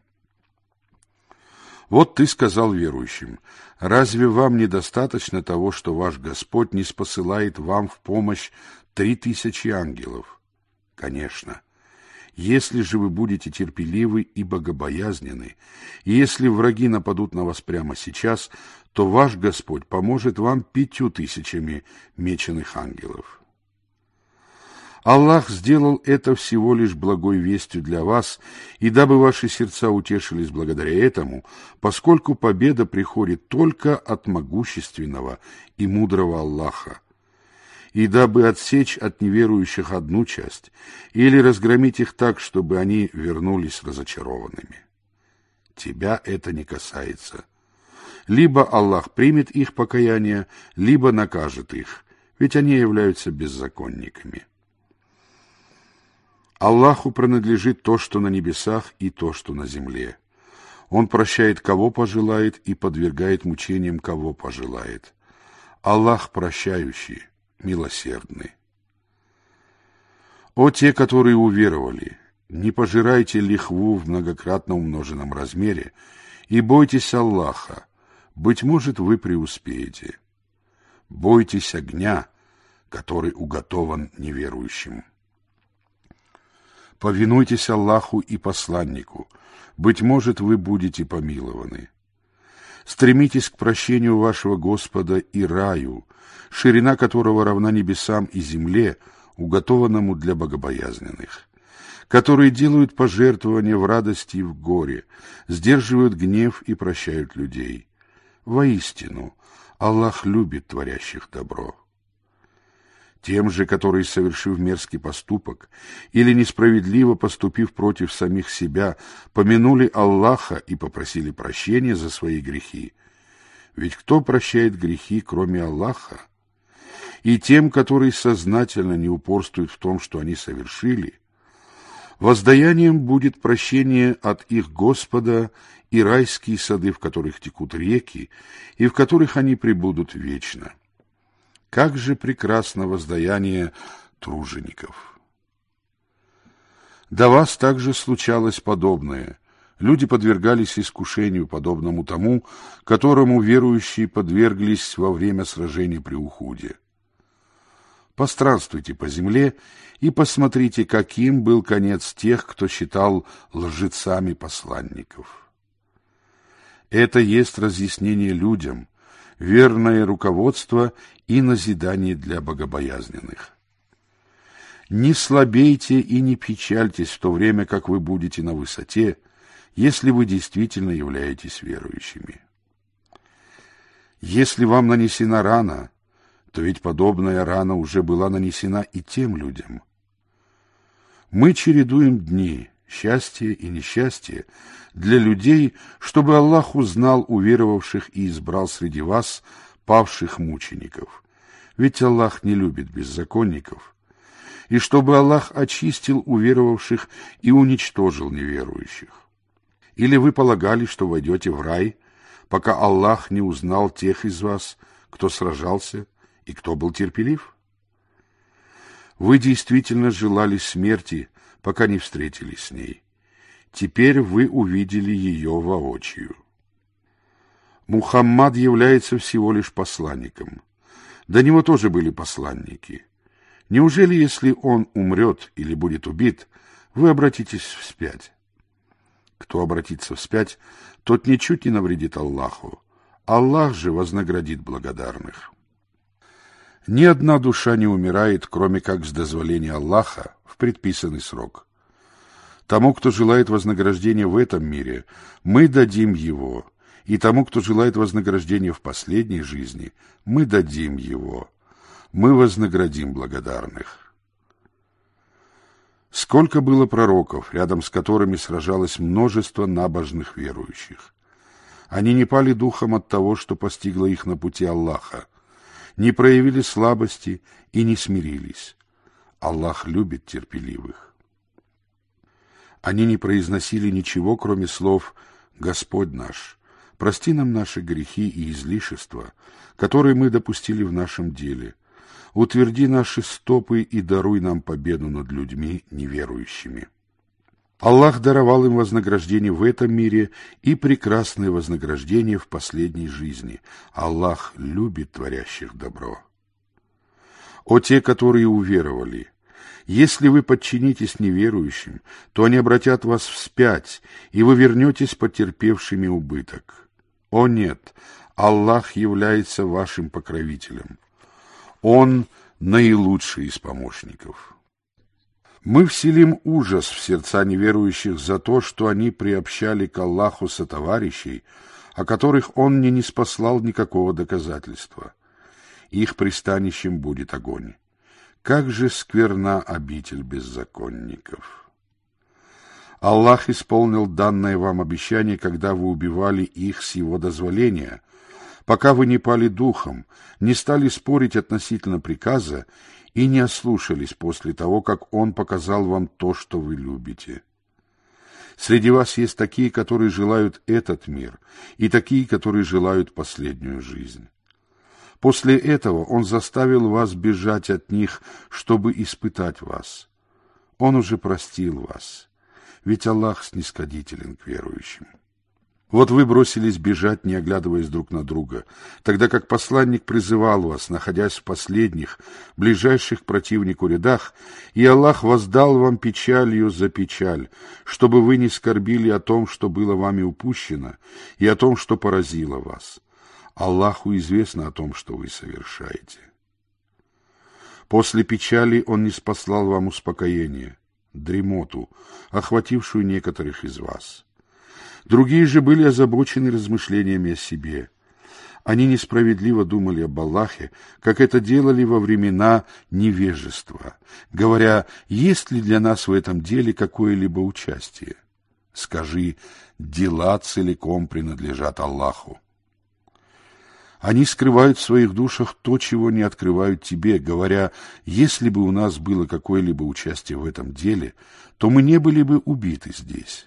Вот ты сказал верующим: разве вам недостаточно того, что ваш Господь не спосылает вам в помощь три тысячи ангелов? Конечно. Если же вы будете терпеливы и богобоязненны, и если враги нападут на вас прямо сейчас, то ваш Господь поможет вам пятью тысячами меченых ангелов. Аллах сделал это всего лишь благой вестью для вас, и дабы ваши сердца утешились благодаря этому, поскольку победа приходит только от могущественного и мудрого Аллаха, и дабы отсечь от неверующих одну часть, или разгромить их так, чтобы они вернулись разочарованными. Тебя это не касается. Либо Аллах примет их покаяние, либо накажет их, ведь они являются беззаконниками. Аллаху принадлежит то, что на небесах, и то, что на земле. Он прощает, кого пожелает, и подвергает мучениям, кого пожелает. Аллах прощающий, милосердный. О те, которые уверовали, не пожирайте лихву в многократно умноженном размере, и бойтесь Аллаха, быть может, вы преуспеете. Бойтесь огня, который уготован неверующим. Повинуйтесь Аллаху и посланнику, быть может, вы будете помилованы. Стремитесь к прощению вашего Господа и раю, ширина которого равна небесам и земле, уготованному для богобоязненных, которые делают пожертвования в радости и в горе, сдерживают гнев и прощают людей. Воистину, Аллах любит творящих добро. Тем же, которые, совершив мерзкий поступок или несправедливо поступив против самих себя, помянули Аллаха и попросили прощения за свои грехи. Ведь кто прощает грехи, кроме Аллаха? И тем, которые сознательно не упорствуют в том, что они совершили, воздаянием будет прощение от их Господа и райские сады, в которых текут реки, и в которых они пребудут вечно. Как же прекрасно воздаяние тружеников! До вас также случалось подобное. Люди подвергались искушению, подобному тому, которому верующие подверглись во время сражения при Ухуде. Постранствуйте по земле и посмотрите, каким был конец тех, кто считал лжецами посланников. Это есть разъяснение людям, верное руководство и назидание для богобоязненных. Не слабейте и не печальтесь в то время, как вы будете на высоте, если вы действительно являетесь верующими. Если вам нанесена рана, то ведь подобная рана уже была нанесена и тем людям. Мы чередуем дни, счастье и несчастье для людей, чтобы Аллах узнал уверовавших и избрал среди вас павших мучеников. Ведь Аллах не любит беззаконников. И чтобы Аллах очистил уверовавших и уничтожил неверующих. Или вы полагали, что войдете в рай, пока Аллах не узнал тех из вас, кто сражался и кто был терпелив? Вы действительно желали смерти, пока не встретились с ней. Теперь вы увидели ее воочию. Мухаммад является всего лишь посланником. До него тоже были посланники. Неужели, если он умрет или будет убит, вы обратитесь вспять? Кто обратится вспять, тот ничуть не навредит Аллаху. Аллах же вознаградит благодарных. Ни одна душа не умирает, кроме как с дозволения Аллаха в предписанный срок. Тому, кто желает вознаграждения в этом мире, мы дадим его, и тому, кто желает вознаграждения в последней жизни, мы дадим его. Мы вознаградим благодарных. Сколько было пророков, рядом с которыми сражалось множество набожных верующих. Они не пали духом от того, что постигло их на пути Аллаха, не проявили слабости и не смирились. Аллах любит терпеливых. Они не произносили ничего, кроме слов «Господь наш, прости нам наши грехи и излишества, которые мы допустили в нашем деле. Утверди наши стопы и даруй нам победу над людьми неверующими». Аллах даровал им вознаграждение в этом мире и прекрасное вознаграждение в последней жизни. Аллах любит творящих добро. О те, которые уверовали! Если вы подчинитесь неверующим, то они обратят вас вспять, и вы вернетесь потерпевшими убыток. О нет! Аллах является вашим покровителем. Он наилучший из помощников. Мы вселим ужас в сердца неверующих за то, что они приобщали к Аллаху сотоварищей, о которых Он не ниспослал никакого доказательства. Их пристанищем будет огонь. Как же скверна обитель беззаконников! Аллах исполнил данное вам обещание, когда вы убивали их с Его дозволения, пока вы не пали духом, не стали спорить относительно приказа и не ослушались после того, как Он показал вам то, что вы любите. Среди вас есть такие, которые желают этот мир, и такие, которые желают последнюю жизнь. После этого Он заставил вас бежать от них, чтобы испытать вас. Он уже простил вас, ведь Аллах снисходителен к верующим. Вот вы бросились бежать, не оглядываясь друг на друга, тогда как посланник призывал вас, находясь в последних, ближайших к противнику рядах, и Аллах воздал вам печалью за печаль, чтобы вы не скорбили о том, что было вами упущено, и о том, что поразило вас. Аллаху известно о том, что вы совершаете. После печали Он ниспослал вам успокоение, дремоту, охватившую некоторых из вас. Другие же были озабочены размышлениями о себе. Они несправедливо думали об Аллахе, как это делали во времена невежества, говоря, есть ли для нас в этом деле какое-либо участие. Скажи, дела целиком принадлежат Аллаху. Они скрывают в своих душах то, чего не открывают тебе, говоря, если бы у нас было какое-либо участие в этом деле, то мы не были бы убиты здесь.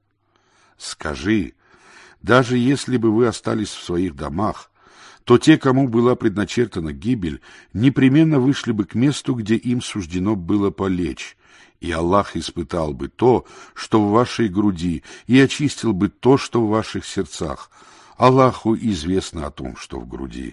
Скажи, даже если бы вы остались в своих домах, то те, кому была предначертана гибель, непременно вышли бы к месту, где им суждено было полечь, и Аллах испытал бы то, что в вашей груди, и очистил бы то, что в ваших сердцах. Аллаху известно о том, что в груди.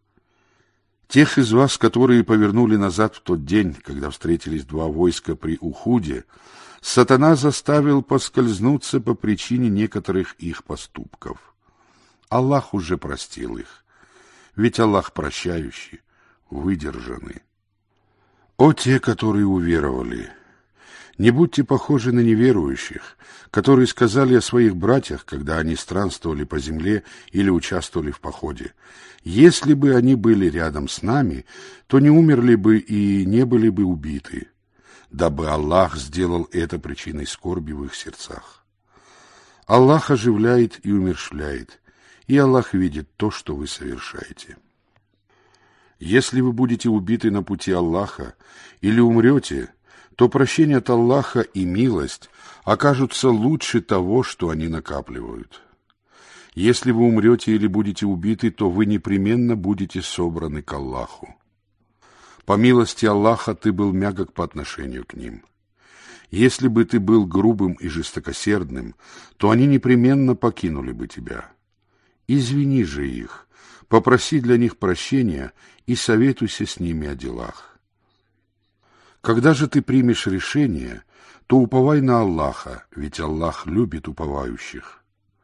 Тех из вас, которые повернули назад в тот день, когда встретились два войска при Ухуде, Сатана заставил поскользнуться по причине некоторых их поступков. Аллах уже простил их, ведь Аллах прощающий, выдержанный. О те, которые уверовали! Не будьте похожи на неверующих, которые сказали о своих братьях, когда они странствовали по земле или участвовали в походе. Если бы они были рядом с нами, то не умерли бы и не были бы убиты, дабы Аллах сделал это причиной скорби в их сердцах. Аллах оживляет и умерщвляет, и Аллах видит то, что вы совершаете. Если вы будете убиты на пути Аллаха или умрете, то прощение от Аллаха и милость окажутся лучше того, что они накапливают. Если вы умрете или будете убиты, то вы непременно будете собраны к Аллаху. По милости Аллаха ты был мягок по отношению к ним. Если бы ты был грубым и жестокосердным, то они непременно покинули бы тебя. Извини же их, попроси для них прощения и советуйся с ними о делах. Когда же ты примешь решение, то уповай на Аллаха, ведь Аллах любит уповающих.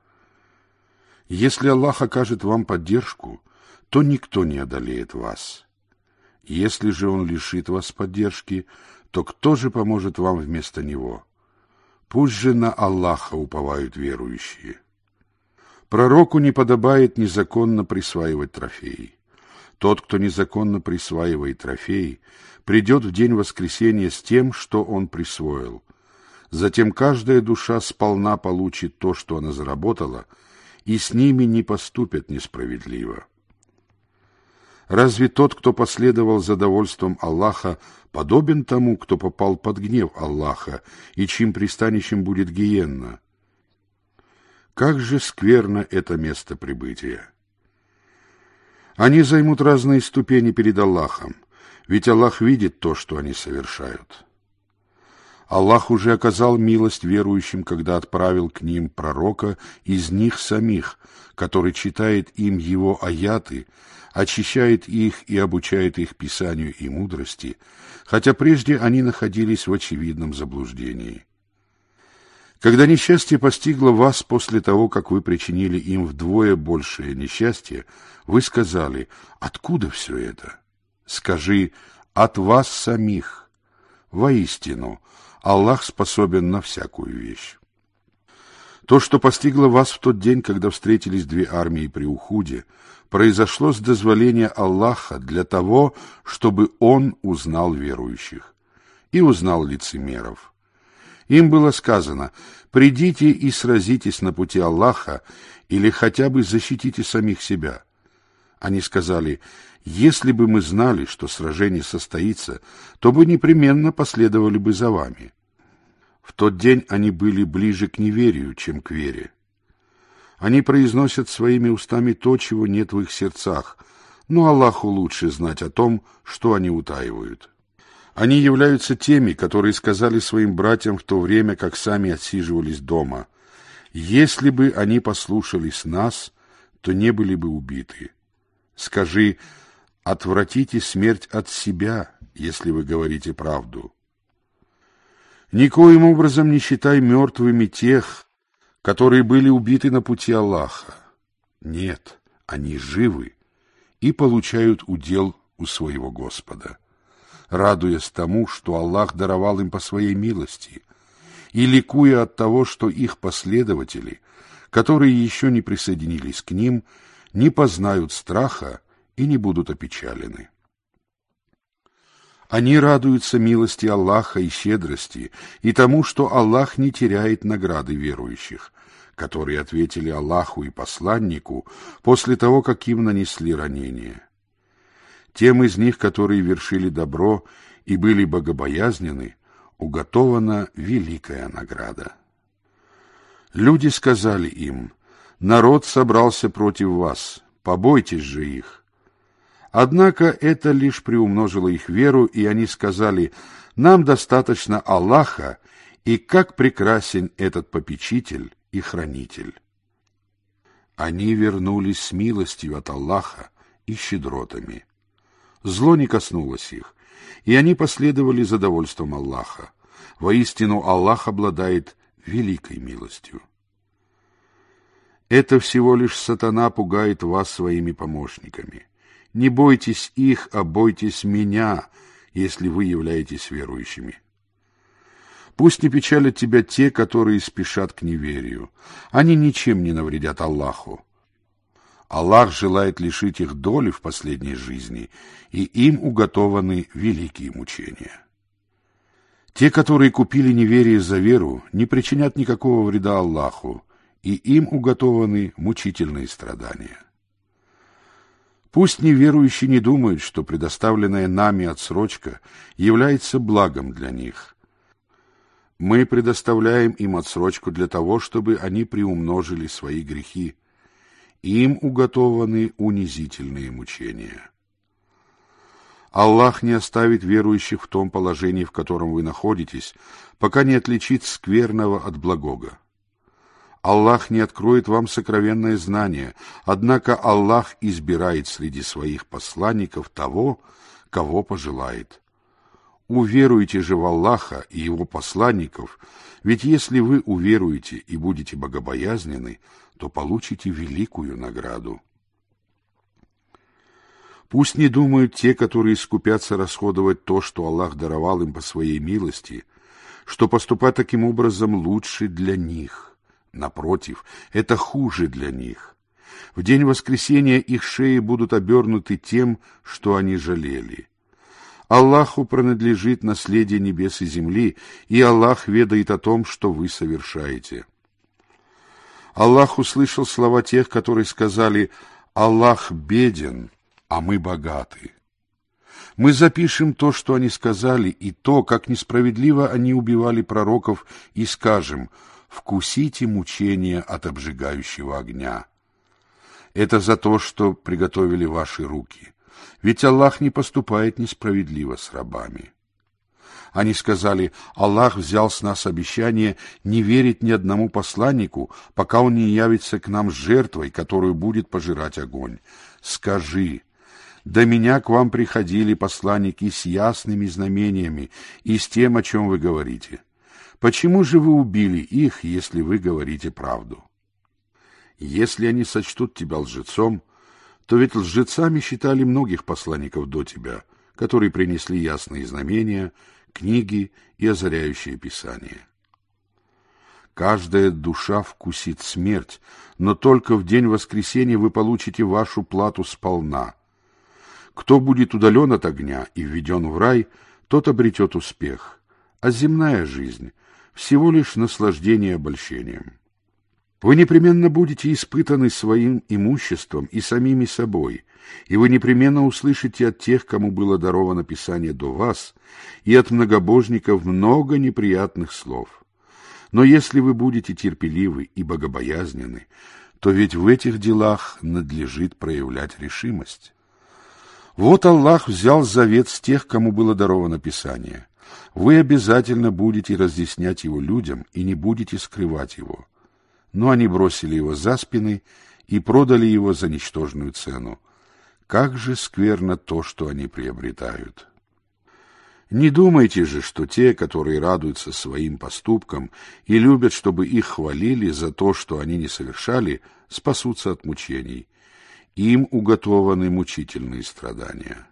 Если Аллах окажет вам поддержку, то никто не одолеет вас. Если же Он лишит вас поддержки, то кто же поможет вам вместо Него? Пусть же на Аллаха уповают верующие. Пророку не подобает незаконно присваивать трофеи. Тот, кто незаконно присваивает трофеи, придет в день воскресения с тем, что он присвоил. Затем каждая душа сполна получит то, что она заработала, и с ними не поступят несправедливо. Разве тот, кто последовал за довольством Аллаха, подобен тому, кто попал под гнев Аллаха, и чьим пристанищем будет гиенна? Как же скверно это место прибытия! Они займут разные ступени перед Аллахом, ведь Аллах видит то, что они совершают. Аллах уже оказал милость верующим, когда отправил к ним пророка из них самих, который читает им его аяты, очищает их и обучает их писанию и мудрости, хотя прежде они находились в очевидном заблуждении. Когда несчастье постигло вас после того, как вы причинили им вдвое большее несчастье, вы сказали: «Откуда все это?» Скажи: «От вас самих». Воистину, Аллах способен на всякую вещь. То, что постигло вас в тот день, когда встретились две армии при Ухуде, произошло с дозволения Аллаха для того, чтобы Он узнал верующих и узнал лицемеров. Им было сказано: «Придите и сразитесь на пути Аллаха или хотя бы защитите самих себя». Они сказали: «Если бы мы знали, что сражение состоится, то бы непременно последовали бы за вами». В тот день они были ближе к неверию, чем к вере. Они произносят своими устами то, чего нет в их сердцах, но Аллаху лучше знать о том, что они утаивают. Они являются теми, которые сказали своим братьям в то время, как сами отсиживались дома: «Если бы они послушались нас, то не были бы убиты». Скажи: «Отвратите смерть от себя, если вы говорите правду». Никоим образом не считай мертвыми тех, которые были убиты на пути Аллаха. Нет, они живы и получают удел у своего Господа, радуясь тому, что Аллах даровал им по своей милости, и ликуя от того, что их последователи, которые еще не присоединились к ним, не познают страха и не будут опечалены. Они радуются милости Аллаха и щедрости, и тому, что Аллах не теряет награды верующих, которые ответили Аллаху и посланнику после того, как им нанесли ранение. Тем из них, которые вершили добро и были богобоязнены, уготована великая награда. Люди сказали им: «Народ собрался против вас, побойтесь же их». Однако это лишь приумножило их веру, и они сказали: «Нам достаточно Аллаха, и как прекрасен этот попечитель и хранитель». Они вернулись с милостью от Аллаха и щедротами. Зло не коснулось их, и они последовали за довольством Аллаха. Воистину, Аллах обладает великой милостью. Это всего лишь сатана пугает вас своими помощниками. Не бойтесь их, а бойтесь меня, если вы являетесь верующими. Пусть не печалят тебя те, которые спешат к неверию. Они ничем не навредят Аллаху. Аллах желает лишить их доли в последней жизни, и им уготованы великие мучения. Те, которые купили неверие за веру, не причинят никакого вреда Аллаху, и им уготованы мучительные страдания. Пусть неверующие не думают, что предоставленная нами отсрочка является благом для них. Мы предоставляем им отсрочку для того, чтобы они приумножили свои грехи. Им уготованы унизительные мучения. Аллах не оставит верующих в том положении, в котором вы находитесь, пока не отличит скверного от благого. Аллах не откроет вам сокровенное знание, однако Аллах избирает среди своих посланников того, кого пожелает. Уверуйте же в Аллаха и Его посланников, ведь если вы уверуете и будете богобоязнены, то получите великую награду. Пусть не думают те, которые скупятся расходовать то, что Аллах даровал им по своей милости, что поступать таким образом лучше для них. Напротив, это хуже для них. В день воскресения их шеи будут обернуты тем, что они жалели. Аллаху принадлежит наследие небес и земли, и Аллах ведает о том, что вы совершаете. Аллах услышал слова тех, которые сказали: «Аллах беден, а мы богаты». Мы запишем то, что они сказали, и то, как несправедливо они убивали пророков, и скажем: «Вкусите мучения от обжигающего огня». Это за то, что приготовили ваши руки. Ведь Аллах не поступает несправедливо с рабами. Они сказали: Аллах взял с нас обещание не верить ни одному посланнику, пока он не явится к нам с жертвой, которую будет пожирать огонь. Скажи: до меня к вам приходили посланники с ясными знамениями и с тем, о чем вы говорите. Почему же вы убили их, если вы говорите правду? Если они сочтут тебя лжецом, то ведь лжецами считали многих посланников до тебя, которые принесли ясные знамения, книги и озаряющие Писания. Каждая душа вкусит смерть, но только в день воскресения вы получите вашу плату сполна. Кто будет удален от огня и введен в рай, тот обретет успех, а земная жизнь — всего лишь наслаждение обольщением. Вы непременно будете испытаны своим имуществом и самими собой, и вы непременно услышите от тех, кому было даровано Писание до вас, и от многобожников много неприятных слов. Но если вы будете терпеливы и богобоязненны, то ведь в этих делах надлежит проявлять решимость. Вот Аллах взял завет с тех, кому было даровано Писание. Вы обязательно будете разъяснять его людям и не будете скрывать его. Но они бросили его за спины и продали его за ничтожную цену. Как же скверно то, что они приобретают! Не думайте же, что те, которые радуются своим поступкам и любят, чтобы их хвалили за то, что они не совершали, спасутся от мучений. Им уготованы мучительные страдания.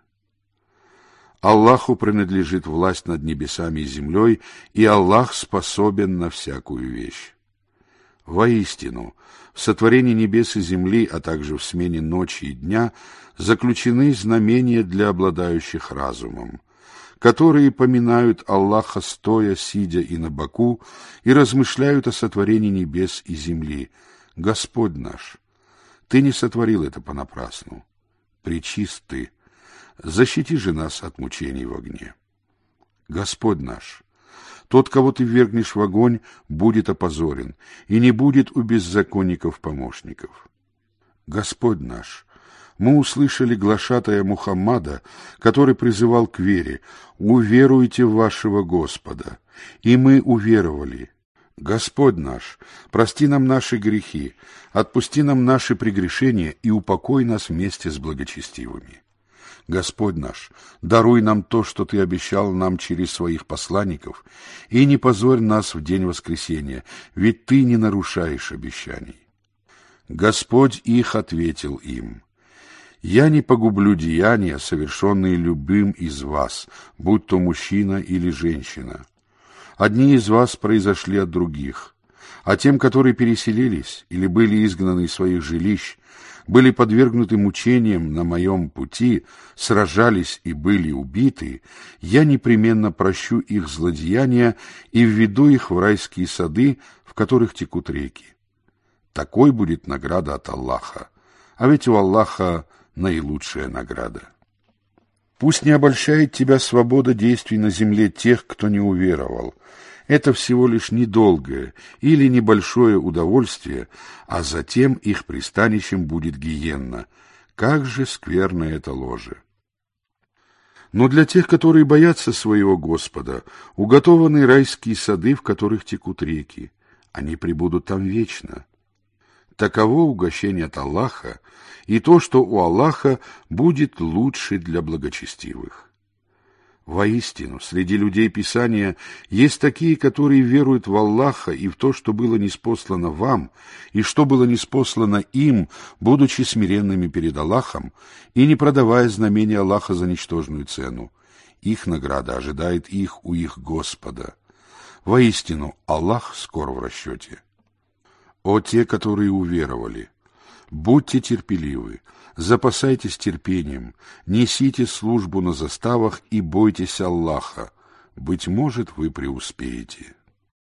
Аллаху принадлежит власть над небесами и землей, и Аллах способен на всякую вещь. Воистину, в сотворении небес и земли, а также в смене ночи и дня, заключены знамения для обладающих разумом, которые поминают Аллаха стоя, сидя и на боку, и размышляют о сотворении небес и земли. Господь наш, Ты не сотворил это понапрасну. Пречист Ты, защити же нас от мучений в огне. Господь наш, тот, кого Ты ввергнешь в огонь, будет опозорен, и не будет у беззаконников помощников. Господь наш, мы услышали глашатая Мухаммада, который призывал к вере: «Уверуйте в вашего Господа», и мы уверовали. Господь наш, прости нам наши грехи, отпусти нам наши прегрешения и упокой нас вместе с благочестивыми. Господь наш, даруй нам то, что Ты обещал нам через своих посланников, и не позорь нас в день воскресения, ведь Ты не нарушаешь обещаний. Господь их ответил им: «Я не погублю деяния, совершенные любым из вас, будь то мужчина или женщина. Одни из вас произошли от других, а тем, которые переселились или были изгнаны из своих жилищ, были подвергнуты мучениям на моем пути, сражались и были убиты, я непременно прощу их злодеяния и введу их в райские сады, в которых текут реки. Такой будет награда от Аллаха, а ведь у Аллаха наилучшая награда. Пусть не обольщает тебя свобода действий на земле тех, кто не уверовал. Это всего лишь недолгое или небольшое удовольствие, а затем их пристанищем будет гиенна. Как же скверно это ложе! Но для тех, которые боятся своего Господа, уготованы райские сады, в которых текут реки. Они пребудут там вечно. Таково угощение от Аллаха, и то, что у Аллаха будет лучше для благочестивых. Воистину, среди людей Писания есть такие, которые веруют в Аллаха и в то, что было ниспослано вам, и что было ниспослано им, будучи смиренными перед Аллахом и не продавая знамения Аллаха за ничтожную цену. Их награда ожидает их у их Господа. Воистину, Аллах скоро в расчете. О те, которые уверовали! Будьте терпеливы, запасайтесь терпением, несите службу на заставах и бойтесь Аллаха. Быть может, вы преуспеете.